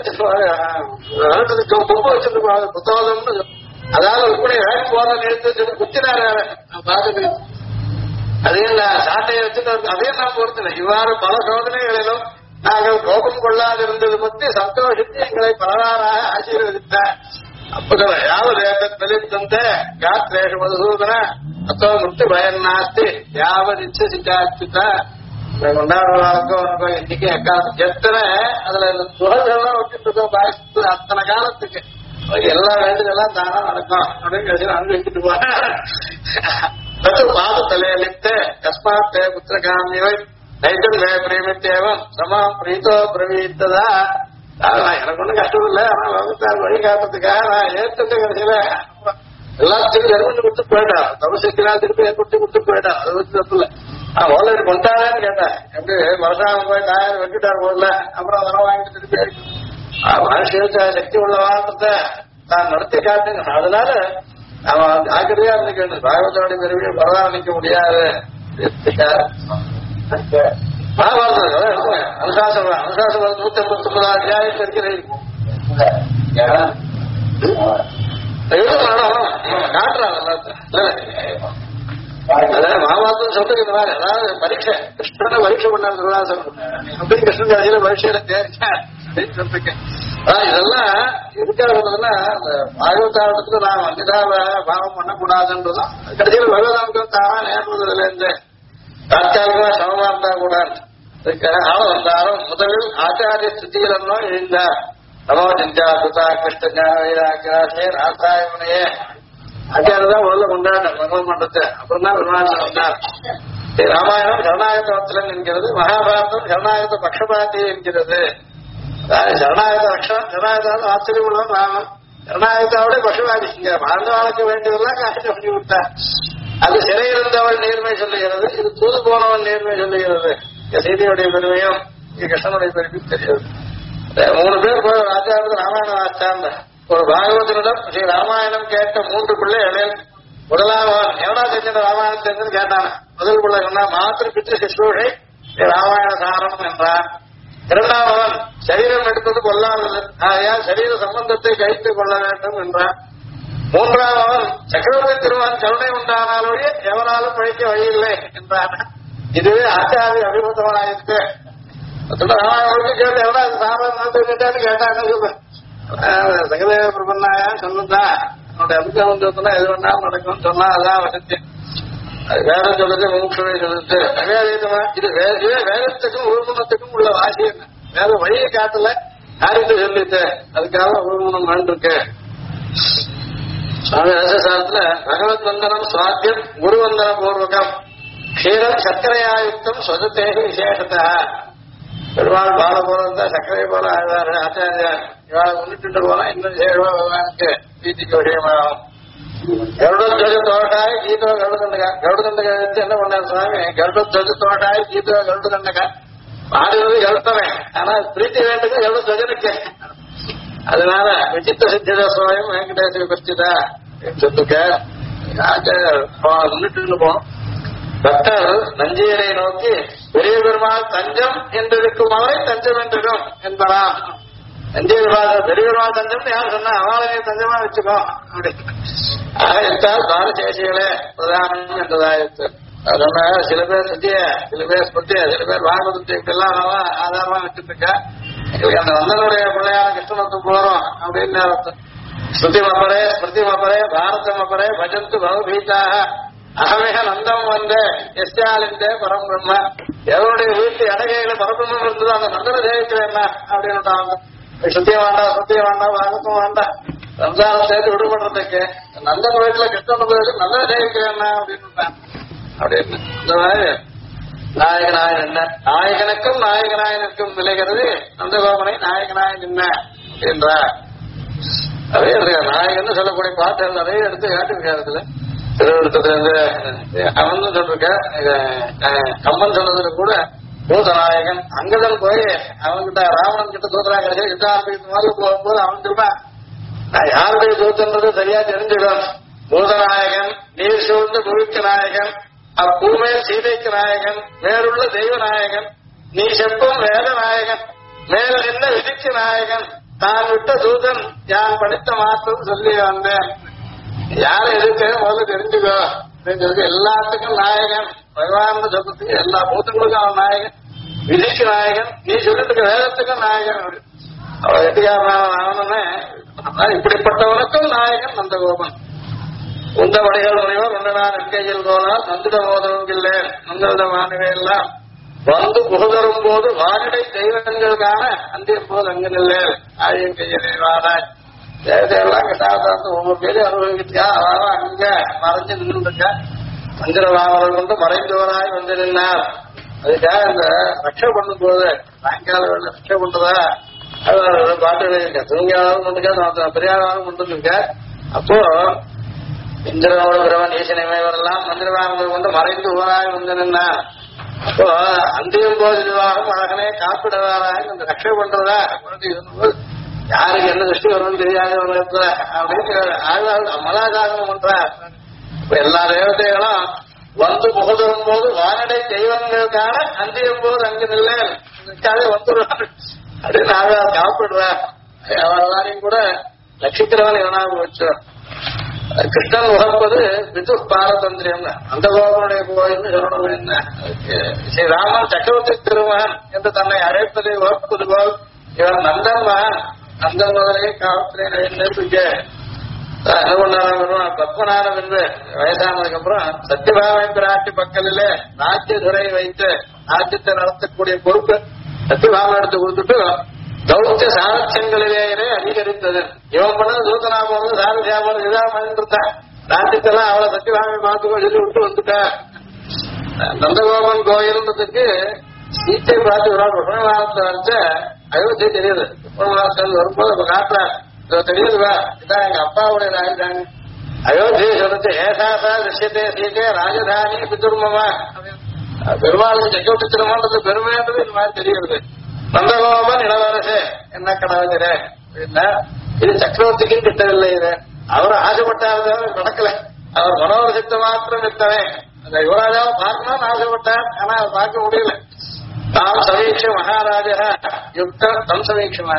கொம்பு வச்சிருப்பாங்க புத்தகம்னு அதாவது ருக்மிணி வேகம் போத நிறுத்தி குத்தினாரு பார்த்துட்டு அதையும் சாட்டையை வச்சுட்டு அதையும் நான் பொறுத்தல. இவ்வாறு பல சோதனைகளிலும் நாங்கள் கோபம் கொள்ளாதிருந்தது பற்றி சந்தோஷத்தை எங்களை பலவாறாக ஆசீர்வதித்தார். அப்பதான் யாவது தலித்தந்த காத்ரேஷ மதுசூதன அத்தோ முட்டு பயன் நாஸ்தி யாவது இச்சிட்டாச்சுதா கொண்டாடுவாருக்கும் இன்னைக்கு எத்தனை அதுல துகள்கள்லாம் வச்சுட்டு இருக்கோம் பாயசத்துல அத்தனை காலத்துக்கு எல்லா வேண்டுதெல்லாம் தானா நடக்கும் அப்படின்னு கடைசியில் அனுபவிச்சுட்டு போறேன். பாத தலையளித்த கஸ்மாத் புத்திரகாமியை நைட்டம் வே பிரேமித்தேவம் சமா பிரீத்தோ பிரவீத்ததா எனக்கு ஒன்றும் கஷ்டம் இல்லை. ஆனா வகுத்தார் வழிகாட்டுறதுக்காக நான் ஏற்று கடைசியில எல்லாத்துக்கும் ஜெர்மன் கொடுத்து போயிட்டான். தமிழ்ச்சிக்கா திருப்பி ஏற்படுத்தி கொடுத்து போயிட்டான். அது வச்சு தப்புல நான் ஓலை கொண்டாடன்னு கேட்டேன். எப்படி வருஷம் போய் நான் வெட்டிட்டார் போடல அப்புறம் அதெல்லாம் வாங்கிட்டு திருப்பி மனுஷ சக்தி உள்ள வாரத்தை நான் நடத்தி காட்டுங்க. அதனால அவன் ஜாக்கிரதையா இருந்துக்கணும். பாகவதோடைய பெருமையை பரவாயில்ல நிக்க முடியாது. மகாபாரதம் அனுசாசனம் 159 அத்தியாயம் இருக்கிறது. காட்டுறான் மகாபாரதம் சொல்றது இந்த மாதிரி அதாவது பரீட்சை கிருஷ்ணனை பரீட்சை பண்ணாரு துர்வாசனம் அப்படி கிருஷ்ணன் காட்சியில பரீட்சையில தேர்ச்சேன் அப்படின்னு சொல்லிருக்கேன். இதெல்லாம் எதுக்காக அந்த பாகவதாரத்துக்கு நான் அங்கதா பாவம் பண்ணக்கூடாதுன்றதும் கடைசியில் பகவதாமுக்கு தானா நேர்ந்ததுல இருந்து தாற்காலிகமா சமமா இருந்தா கூட ஆள வந்தாலும் முதலில் ஆச்சாரிய ஸ்திதியிலோ எழுந்தார். நமோ சிந்தா சுதா கிருஷ்ண ஞான வைராக்கியாசே ராசாயமனையே ஆச்சாரதான் முதல்ல கொண்டாடினார் பகவன் மன்றத்தை. அப்புறம் தான் பெருமாள் வந்தார். ராமாயணம் சரணாகதவத்திலன் என்கிறது. மகாபாரதம் சரணாகத பக்ஷபாதி என்கிறது. சரணாகத லட்சணம் சரணாகதான் ஆச்சரியம் உள்ளவன் ராமன். சரணாகதாவோட பக்ஷபாதி இங்க வாழ்ந்த வாழ்க்கை வேண்டியதெல்லாம் காட்சி பண்ணி விட்டார். அது சிறையிருந்தவள் நேர்மை சொல்லுகிறது. இது தூது போனவன் நேர்மை சொல்லுகிறது. சீதையுடைய பெருமையும் கிருஷ்ணனுடைய பெருமையும் தெரியாது. 3 பேர் போய் ஆச்சாரத்தில் ராமாயணம் ஆச்சார்ந்த ஒரு பாகவதனிடம் ஸ்ரீ ராமாயணம் கேட்ட 3 பிள்ளைகளில் முதலாவன் எவனா தெரிஞ்ச ராமாயணம் தெரிஞ்சுன்னு கேட்டான. முதல் பிள்ளை சொன்னா மாத்திரு பித்திரு சிசுஷை ராமாயண சாரம் என்றான். இரண்டாவன் சரீரம் எடுப்பது கொள்ளாதது ஆகையால் சரீர சம்பந்தத்தை கழித்துக் கொள்ள வேண்டும் என்றான். மூன்றாவன் சக்கரவர்த்தி திருவான் கருணை உண்டானாலோடைய எவனாலும் பழிக்க வழியில்லை என்றான். இதுவே ஆச்சாரிய அபிமுகமாயிருக்கு. கேட்டு எவனா சாமான் கேட்டான்னு கேட்டான்னு சொல்ல சகதேவ பிரபன்னாயா சொன்னதா என்னுடைய அபிமுகம்னா எது வேணாலும் நடக்கும் சொன்னா அதான் வசதி. அது வேற சொல்லுது மூக்ஷமே சொல்லுது அவேதமா. இது வேதத்துக்கும் உருவனத்துக்கும் உள்ள வாசி என்ன வேற வழியை காட்டல யாருக்கு சொல்லிட்டு அதுக்காக உருவனம் வேண்டிருக்கு. சுவாமி ரசசாரத்துல பகவத் வந்தனம் சுவாத்தியம் குரு வந்தன பூர்வகம் க்ஷீரம் சர்க்கரையாயுக்தம் சொதத்தேக விசேஷத்தா. பெருமாள் பால போறதா சர்க்கரை போல ஆழ்வாரு ஆச்சாரியா இவாளை முன்னிட்டு போனா இன்னும் சேருவா பகவானுக்கு வீட்டுக்கு விஷயமாகும். கருடத்வஜ தோட்டாய் கீதோ கருடதண்டகா. கருடதண்டகா வச்சு என்ன பண்ணார் சுவாமி? கருடத்வஜ தோட்டாய் கீதோ கருடதண்டகா. ஆடுவது கருத்தவன் ஆனா பிரீத்தி வேண்டுங்க கருடத்வஜனுக்கு. அதனால விசித்த சித்திர சுவாயம் வெங்கடேச விபஸ்திதா சொல்லுக்க ஆச்சாரியர் முன்னிட்டு போனோம். பக்தர் நஞ்சியரை நோக்கி பெரிய பெருமாள் தஞ்சம் என்றிருக்கும் அவரை தஞ்சம் என்றும் என்பதா. நஞ்சிய பெரிய பெருமாள் தஞ்சம் யார் சொன்னா அவளை தஞ்சமா வச்சுக்கோ அப்படித்தால் பாரசேஷிகளே பிரதானம் என்றதாயிருக்கு. அதனால சில பேர் சத்திய சில பேர் ஸ்மிருத்திய சில பேர் பாகவதத்துக்கு எல்லாம் ஆதாரமா வச்சுட்டு இருக்கா. எங்களுக்கு அந்த வந்தனுடைய பிள்ளையான கிருஷ்ணனுக்கு போறோம் அப்படின்னு ஸ்மிருதி மப்பரே ஸ்மிருதி மப்பரே பாரத மப்பரே பஜந்து பவபீதாக அகமேக நந்தம் வந்தே எஸ்யாலிந்தே பரம்பிரம்ம எவருடைய வீட்டு இடகையில பரபிரம்மம் இருந்ததோ அந்த நந்தனை சேவிக்கிறேன் அப்படின்னு சுத்தியம் வேண்டாம் வாகத்தும் வேண்டாம் ரம்ஜான சேர்த்து விடுபடுறதுக்கு நந்தன் வீட்டுல கிருஷ்ணன் கோயிலுக்கு நல்ல சேவிக்கிறேன் அப்படின்னு அப்படின்னு இந்த மாதிரி நாயகனாய் நின்ன நாயகனுக்கும் நாயகனாயனுக்கும் விளைகிறது நந்தகோபனை நாயகனாய் நின்ன அப்படின்ற அதே நாயகன் சொல்லக்கூடிய பாட்டு நிறைய எடுத்து காட்டிருக்காரு திருவிழத்துல அவன் சொல்லிருக்க கம்பன் சொன்னதுல கூட பூதநாயகன் அங்கதான் போய் அவன்கிட்ட ராவணன் கிட்ட தூத்துறா கிடையாது யுத்த ஆரம்பிக்கும் போது போகும்போது அவன் சொல்றான் நான் யாருடைய தூத்துன்றது சரியா தெரிஞ்சுடும் பூதநாயகன் நீர் சூழ்ந்த முழுக்க நாயகன் அப்பூமேல் சீதைக்கு நாயகன் மேலுள்ள தெய்வ நாயகன் நீ செப்பும் வேத நாயகன் மேல் நின்ற விதிக்கு நாயகன் தான் விட்ட தூதன் யான் படித்த மாற்றம் சொல்லி வந்தேன் யாரை எதிர்க்க முதல்ல தெரிஞ்சுக்கோ தெரிஞ்சதுக்கு எல்லாத்துக்கும் நாயகன் பகவான் சொல்றதுக்கு எல்லா பூத்துங்களுக்கும் அவன் நாயகன் விதிக்கு நாயகன் நீ சொல்லிட்டு வேதத்துக்கும் நாயகன் அவ எட்டுக்காரனான இப்படிப்பட்டவனுக்கும் நாயகன் நந்தகோபன் உந்த வடிகள் முனைவர் உண்டனான் என்கையில் போனால் நந்திட மோதலும் இல்லை நந்தவிதமானவே எல்லாம் வந்து புகழரும் போது வானிடை தெய்வங்களுக்கான அந்தியம் போது அங்கு நில்லே ஆழியின் கையிலே வாராய் தேவதையெல்லாம் கிட்டாந்து ஒவ்வொரு பேரும் அனுபவிக்கிட்டியா அவன் அங்க மறைஞ்சு நின்றுருக்க மந்திரவாமர்கள் கொண்டு மறைந்தவராய் வந்து நின்றார் அதுக்காக இந்த ரட்சை பண்ணும் போது சாயங்கால வேலை ரட்சை பண்றதா அது பாட்டு இருக்க தூங்கியாலும் கொண்டுக்க பெரியாரும் கொண்டு இருக்க அப்போ இந்திரனோட பிரவன் ஈசனைமைவரெல்லாம் மந்திரவாமர்கள் கொண்டு மறைந்து ஊராய் வந்து நின்றார் அப்போ அந்தியம் போது நிர்வாகம் அழகனே காப்பிடுவாராய் இந்த ரட்சை பண்றதா இருந்தபோது யாருக்கு என்ன திருஷ்டி வரும்னு தெரியாத ஒரு இடத்துல அப்படின்னு மலாசாகனம் பண்றார். இப்ப எல்லா தேவதைகளும் வந்து புகழும் போது வானடை தெய்வங்களுக்கான அந்தியம் போது அங்கு நில்லை வந்துடுவார் அப்படின்னு ஆழ்வார் காப்பிடுறார். எல்லாரையும் கூட லட்சிக்கிறவன் இவனாக வச்சு கிருஷ்ணன் உகப்பது விது பாரதந்திரியம் அந்த கோபனுடைய கோயில் சொல்லணும் என்ன ஸ்ரீராமன் சக்கரவர்த்தி திருமகன் என்று தன்னை அழைப்பதை உகப்பது போல் இவன் நந்தன் மகன் அந்த முதலே காவத்திலே நெருப்பிக்க என்ன பண்ணாரு பத்மநாதம் என்று வயசானதுக்கு அப்புறம் சத்தியபாமை பிராட்டி பக்கத்திலே ராஜ்யதுரை வைத்து ராஜ்யத்தை நடத்தக்கூடிய பொறுப்பு சத்தியபாமை எடுத்து கொடுத்துட்டு தௌத்திய சாரட்சியங்களிலேயே அதிகரித்தது. இவன் பண்ணது தூத்தனா போனது சாரதியா போனது இதான் பண்ணிருந்தான் ராஜ்யத்தெல்லாம் அவளை சத்தியபாமை பார்த்துக்கோ சொல்லி விட்டு வந்துட்டா. நந்தகோபன் கோயில்ன்றதுக்கு சீத்தை பார்த்து விராட்டு வரைச்ச அயோத்தியை தெரியுது. வரும்போது அப்ப காட்டுறான் தெரியுதுவா இதான் எங்க அப்பாவுடைய ராஜதானி அயோத்தியை சொல்றது ஏசாசா விஷயத்தே சீட்டே ராஜதானி பிதுர்மமா பெருமாளுக்கு சக்கரவர்த்தி திருமணத்து பெருமைன்றது இந்த மாதிரி தெரியுது. நந்தகோபன் இளவரசே என்ன கடவுளே அப்படின்னா இது சக்கரவர்த்திக்கும் கிட்டவில்லை. இது அவர் ஆசைப்பட்டாரு நடக்கல. அவர் மனோரசித்த மாத்திரம் வித்தவே அந்த யுவராஜாவும் பார்க்கணும்னு ஆசைப்பட்டார். ஆனா அதை பார்க்க முடியல. தாம் சமீட்ச மகாராஜா யுக்தம் தம் சமீட்சமாக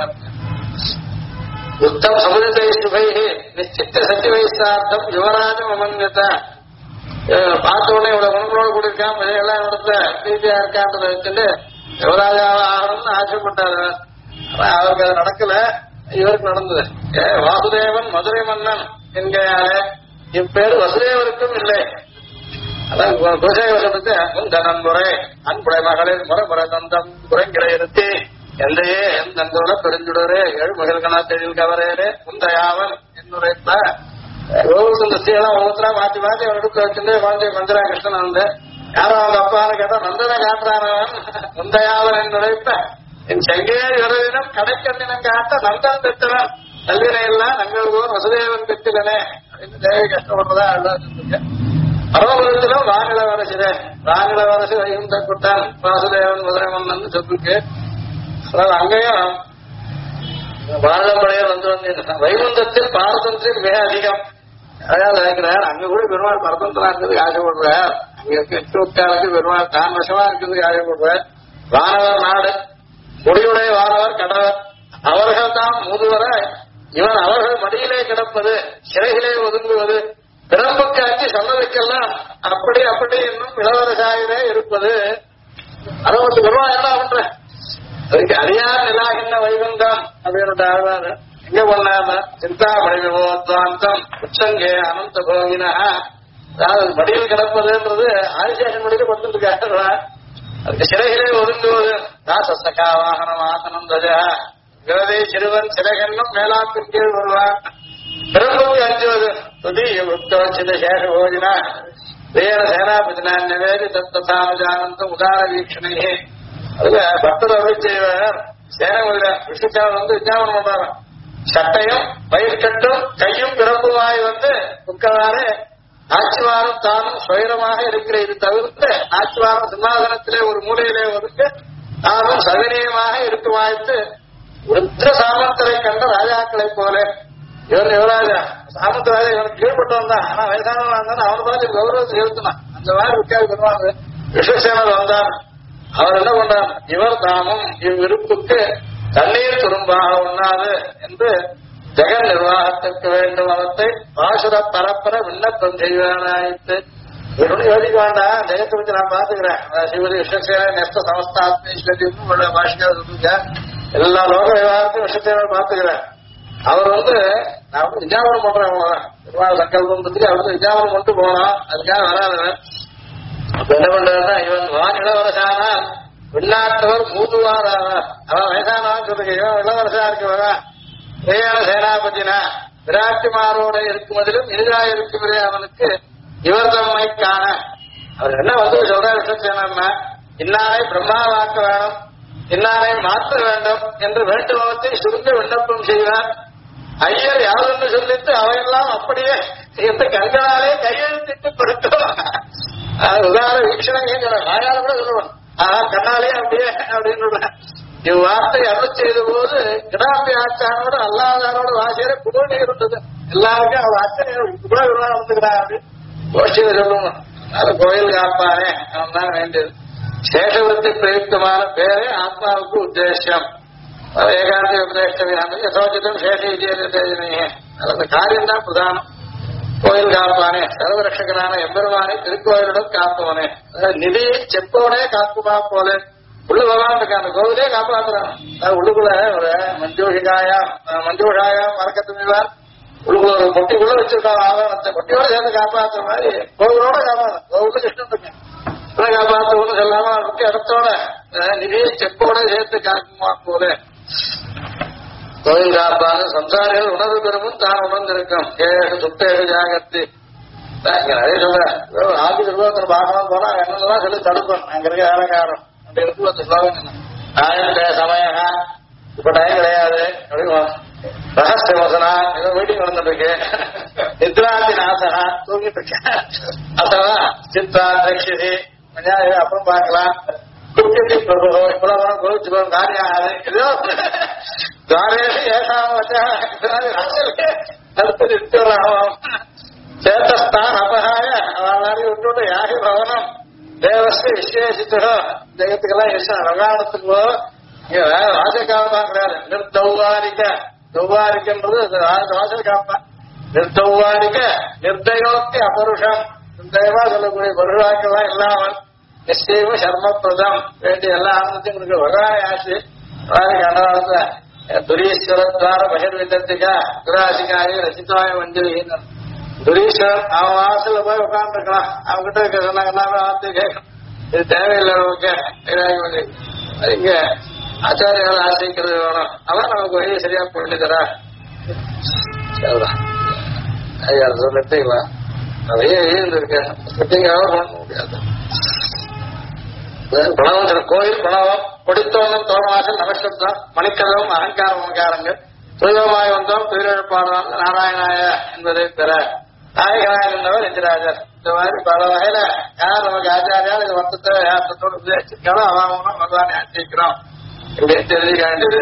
யுக்தம் சமுதிரை சுபை நிச்சித்த சத்தியவைசார்த்தம் யுவராஜம் அமன்யத பார்த்த உடனே இவ்வளவு குணங்களோடு கூடியிருக்கான் எல்லாம் இடத்துல பிரீதியா இருக்கான்றதை வச்சுட்டு யுவராஜாவா ஆகணும்னு ஆசைப்பட்டாரு. ஆனா அவருக்கு அது நடக்கல. இவருக்கு நடந்தது. வாசுதேவன் மதுரை மன்னன் என்கையாலே இப்பேரு வசுதேவருக்கும் இல்லை. அதான் குலசேகரத்துக்கு முந்தனன் முறை அன்புடை மகளிர் முறை முறை தந்தம் குறைங்களை இருத்தி எந்தையே என் தந்தோட பெருஞ்சுடரே ஏழு மகிழ்கணா தெழில் கவரேரே முந்தையாவன் என்னுரைத்த கோவிந்த ஸ்ரீயெல்லாம் ஒவ்வொருத்தரா மாற்றி மாற்றி அவன் எடுத்து வச்சுட்டு குழந்தை கொஞ்சரா கிருஷ்ணன் வந்து யாரும் அவங்க அப்பான்னு கேட்டா நந்தனை காட்டுறானவன் முந்தையாவன் என்னுரைத்த என் செங்கேரி விரவினம் கடைக்கண்ணினம் காட்ட நந்தன் பெற்றவன் கல்வினை எல்லாம் நங்கள் போர் வசுதேவன் பெற்றிலனே அப்படின்னு தேவை கஷ்டப்படுறதா அழுதா பரமபுரத்திலும் வானிலவரசு வானிலவரசு வைகுந்த குட்டான் வாசுதேவன் மதுரை மன்னன் சொல்லிருக்கு. அங்கேயும் பாரதம்படையர் வந்து வைகுந்தத்தில் பாரதந்திரம் மிக அதிகம். அதாவது நினைக்கிறார் அங்க கூட பெருமாள் பரதந்திரா இருக்கிறதுக்கு ஆசைப்படுறார். அங்க இருக்க பெருமாள் தான் வருஷமா இருக்கிறதுக்கு ஆசைப்படுறார். வானவர் நாடு முடிவுடைய வானவர் கடவர் அவர்கள் தான் முதுவர இவன் அவர்கள் மடியிலே கிடப்பது சிறையிலே ஒதுங்குவது பிறப்புக்கு அஞ்சு சொன்னதுக்கெல்லாம் அப்படி அப்படி இன்னும் இளவரசாயிலே இருப்பது. அறுபது பெருமாள் என்ன பண்ற அதுக்கு அறியார் நிலாகின்ற வைகுந்தம் அப்படின்னு ஆழ்வார் எங்க பண்ணார் சிந்தாமணி விபோத்வாந்தம் உச்சங்கே அனந்த கோவினா அதாவது மடியில் கிடப்பதுன்றது ஆதிசேஷன் மடியில் கொடுத்துருக்காரு. அதுக்கு சிறைகளே ஒதுங்குவது தாசசகா வாகனம் ஆசனம் தஜா விரதை சிறுவன் சிறகன்னும் மேலாப்பின் கீழ் வருவான். பிரபுக்கு அஞ்சுவது துதிய உத்தோச்சித சேஷ போஜனா வேற சேனாபதினா நிவேதி தத்தாமஜானந்தம் உதார வீக்ஷணையே. அதுல பக்தர் அருள் செய்வார். சேனமுதிர விஷ்ணுச்சாவன் வந்து விஞ்ஞாபனம் பண்றாங்க. சட்டையும் பயிர்கட்டும் கையும் பிறப்புமாய் வந்து உட்காரே நாச்சிவாரம் தானும் சுயரமாக இருக்கிற இது தவிர்த்து நாச்சிவாரம் சிம்மாசனத்திலே ஒரு மூலையிலே ஒதுக்க தானும் சவினயமாக இருக்குமாய்த்து விருத்த சாமந்தரை கண்ட ராஜாக்களை போல. இவன் யுவராஜா சாமந்தராஜா இவனுக்கு கீழ்பட்டவன் தான். ஆனா வயசானவன் இருந்தாலும் அவனை பார்த்து கௌரவத்தை செலுத்தினான். அந்த மாதிரி விற்காது பண்ணுவாங்க. விஸ்வசேனர் வந்தான். அவர் என்ன பண்றார்? இவர் தாமும் இவ்விருப்புக்கு தண்ணீர் துரும்பாக உண்ணாது என்று ஜெகன் நிர்வாகத்திற்கு வேண்டும் அவத்தை பாசுர பரப்பர விண்ணப்பம் செய்வானாயிட்டு. இவனும் யோசிக்க வேண்டாம். ஜெகத்தை வச்சு நான் பாத்துக்கிறேன். சிவதி விஸ்வசேன நெஸ்த சமஸ்தாத்மீஸ்வரி பாஷிக்கா சொல்லுங்க. எல்லா லோக விவகாரத்தையும் விஸ்வசேனர் பாத்துக்கிறேன். அவர் வந்து நான் வந்து விஞ்ஞாபனம் பண்றேன். நிர்வாக சங்கல்பத்துக்கு அவர் விஞ்ஞாபனம் கொண்டு போனோம். அதுக்காக வராதவன் அப்ப என்ன பண்றாருன்னா இவன் வான் இளவரசானால் வெளிநாட்டவர் மூதுவாராவார். அவன் வயசானவன் சொல்லுங்க. இவன் இளவரசா இருக்கவரா பிரயாண சேனாபதினா விராட்டிமாரோட இருக்குமதிலும் எதிராக இருக்குமே அவனுக்கு இவர் தம்மை காண. அவர் என்ன வந்து சொல்ற விஷயத்தேனா இன்னாரை பிரம்மாவாக்க வேணும், இன்னாரை மாற்ற வேண்டும் என்று வேண்டுமவத்தை சுருங்க விண்ணப்பம் செய்வார். ஐயர் யாருன்னு சொல்லிட்டு அவையெல்லாம் அப்படியே இந்த கண்களாலே கையெழுத்திட்டு கொடுத்தோம். உதார வீக்ஷணங்க வாயால கூட சொல்லுவான். கண்ணாலே அப்படியே அப்படின்னு இவ்வார்த்தை அருள் செய்த போது கிடாம்பி ஆச்சாரோட அல்லாதாரோட வாசியர குடோடி இருந்தது. எல்லாருக்கும் அவர் ஆச்சரியம் கூட வந்துக்கிறான் அப்படின்னு கோஷ்டியில சொல்லணும். அதனால கோயில் காப்பானே அவன் தான் வேண்டியது. சேஷவருத்தி பிரயுக்தமான பேரே ஆத்மாவுக்கு உத்தேசம். ஏகாந்தி உபதேஷ்டவியானது யசோச்சிதம் சேஷ விஜயதேஜனையே. அந்த காரியம் தான் பிரதானம். கோயில் காப்பானே சர்வரட்சகனான எம்பெருமானை திருக்கோயிலுடன் காப்பவனே. நிதியை செப்பவனே காப்புமா போல உள்ள பகவான் இருக்க அந்த கோவிலே காப்பாற்றுறான். உள்ளுக்குள்ள ஒரு மஞ்சூஷாயா மறக்கத்துவார் உள்ளுக்குள்ள ஒரு பொட்டிக்குள்ள வச்சிருக்காங்க. ஆவணத்தை பொட்டியோட சேர்ந்து காப்பாற்றுற மாதிரி கோவிலோட காப்பாற்று. கோவில கிருஷ்ணன் இருக்கேன் காப்பாற்றுவோம்னு சொல்லாம அவருக்கு இடத்தோட நிதியை செப்போட சேர்த்து காக்குமா போல. கோயில் காப்பான சம்சாரிகள் உணர்வு பெறும் தான் உணர்ந்திருக்கும். ஏழு சுத்தேழு ஜாகத்து அதே சொல்ற ஆபீஸ் நிர்வாகத்தில் பார்க்கணும் போனா என்னெல்லாம் சொல்லி தடுப்பேன். அங்க இருக்க வேலைக்காரன் அப்படி இருக்கு அந்த ஸ்லோகம். ஆயிரத்த சமயம் இப்ப டைம் கிடையாது அப்படின்னு ரகசிய வசனா ஏதோ மீட்டிங் நடந்துட்டு இருக்கு. நித்ராந்தி நாசனா தூங்கிட்டு இருக்கேன். அத்தவா சித்தா ரட்சிதி அப்புறம் பார்க்கலாம். குட்டி பிரபு இப்பெல்லாம் கோவிச்சு காரியம் ஆகுது. ஏதோ தாரேஷு ஏசாம வச்சா அடுத்து நிறுத்தலாம். சேத்தஸ்தான் அபகாய அவளாரையும் விட்டு யாகி பவனம் தேவஸ்து விசேஷித்தோ தெய்வத்துக்கெல்லாம் இஷ்டம். ரகாணத்துக்கு வாசக்காலதான் கிடையாது. நிர்தௌவாரிக்க தௌவாரிக்கன்றது வாசல் காப்பான். நிர்தௌவாரிக்க நிர்தயோக்தி அபருஷம் நிர்தயமா சொல்லக்கூடிய பருஷாக்கெல்லாம் இல்லாமல் நிச்சயமும் சர்மப்பிரதம் வேண்டிய எல்லா ஆனந்தத்தையும் இருக்கு. வகாய ஆசு கண்டவாளத்துல துரீஸ்வரத்வார பகிர்விதத்துக்கா துராசிக்காரி ரசித்தாய மஞ்சள் துரீஸ்வரன் அவன் வாசல்ல போய் உட்காந்துருக்கலாம். அவன்கிட்ட இருக்க சொன்னாங்கன்னா வார்த்தை கேட்கணும். இது தேவையில்லை நமக்கு. இங்க ஆச்சாரியால் ஆசைக்கிறது வேணும். அவன் நமக்கு வழியை சரியா பண்ணி தரா. ஐயா சொல்லிட்டீங்களா நிறைய இருந்திருக்கேன். பண்ண முடியாது. பணவம் கோயில் பணவம் கொடித்தோன்னும் தோணவாசல் நமஸ்தான் மணிக்கதவும் அலங்காரம் அலங்காரங்கள் துரிதமாய் வந்தோம் துயிலெழுப்பாடுவான் நாராயணாய என்பதை பெற நாயகனாக இருந்தவர் எந்திராஜர். இந்த மாதிரி பல வகையில யார் நமக்கு ஆச்சாரியால் இது மொத்தத்தை யாத்தோடு உபதேசிக்கிறோம் அவன் பகவானை ஆச்சரிக்கிறோம் இப்படின்னு தெரிஞ்சுக்க வேண்டியது.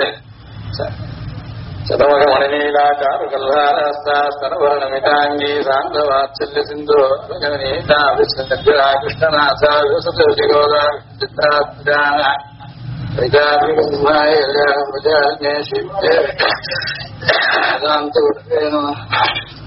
சதமக மணிநீலாச்சாரு கல்வாரஸ்தாஸ்தனவரணமிதாங்கி சாந்த வாத்சல்ய சிந்து நீதா விஷ்ணுரா கிருஷ்ணநாசா விசதோதிகோதா சித்தாத்மஜான விஜாபிகமாய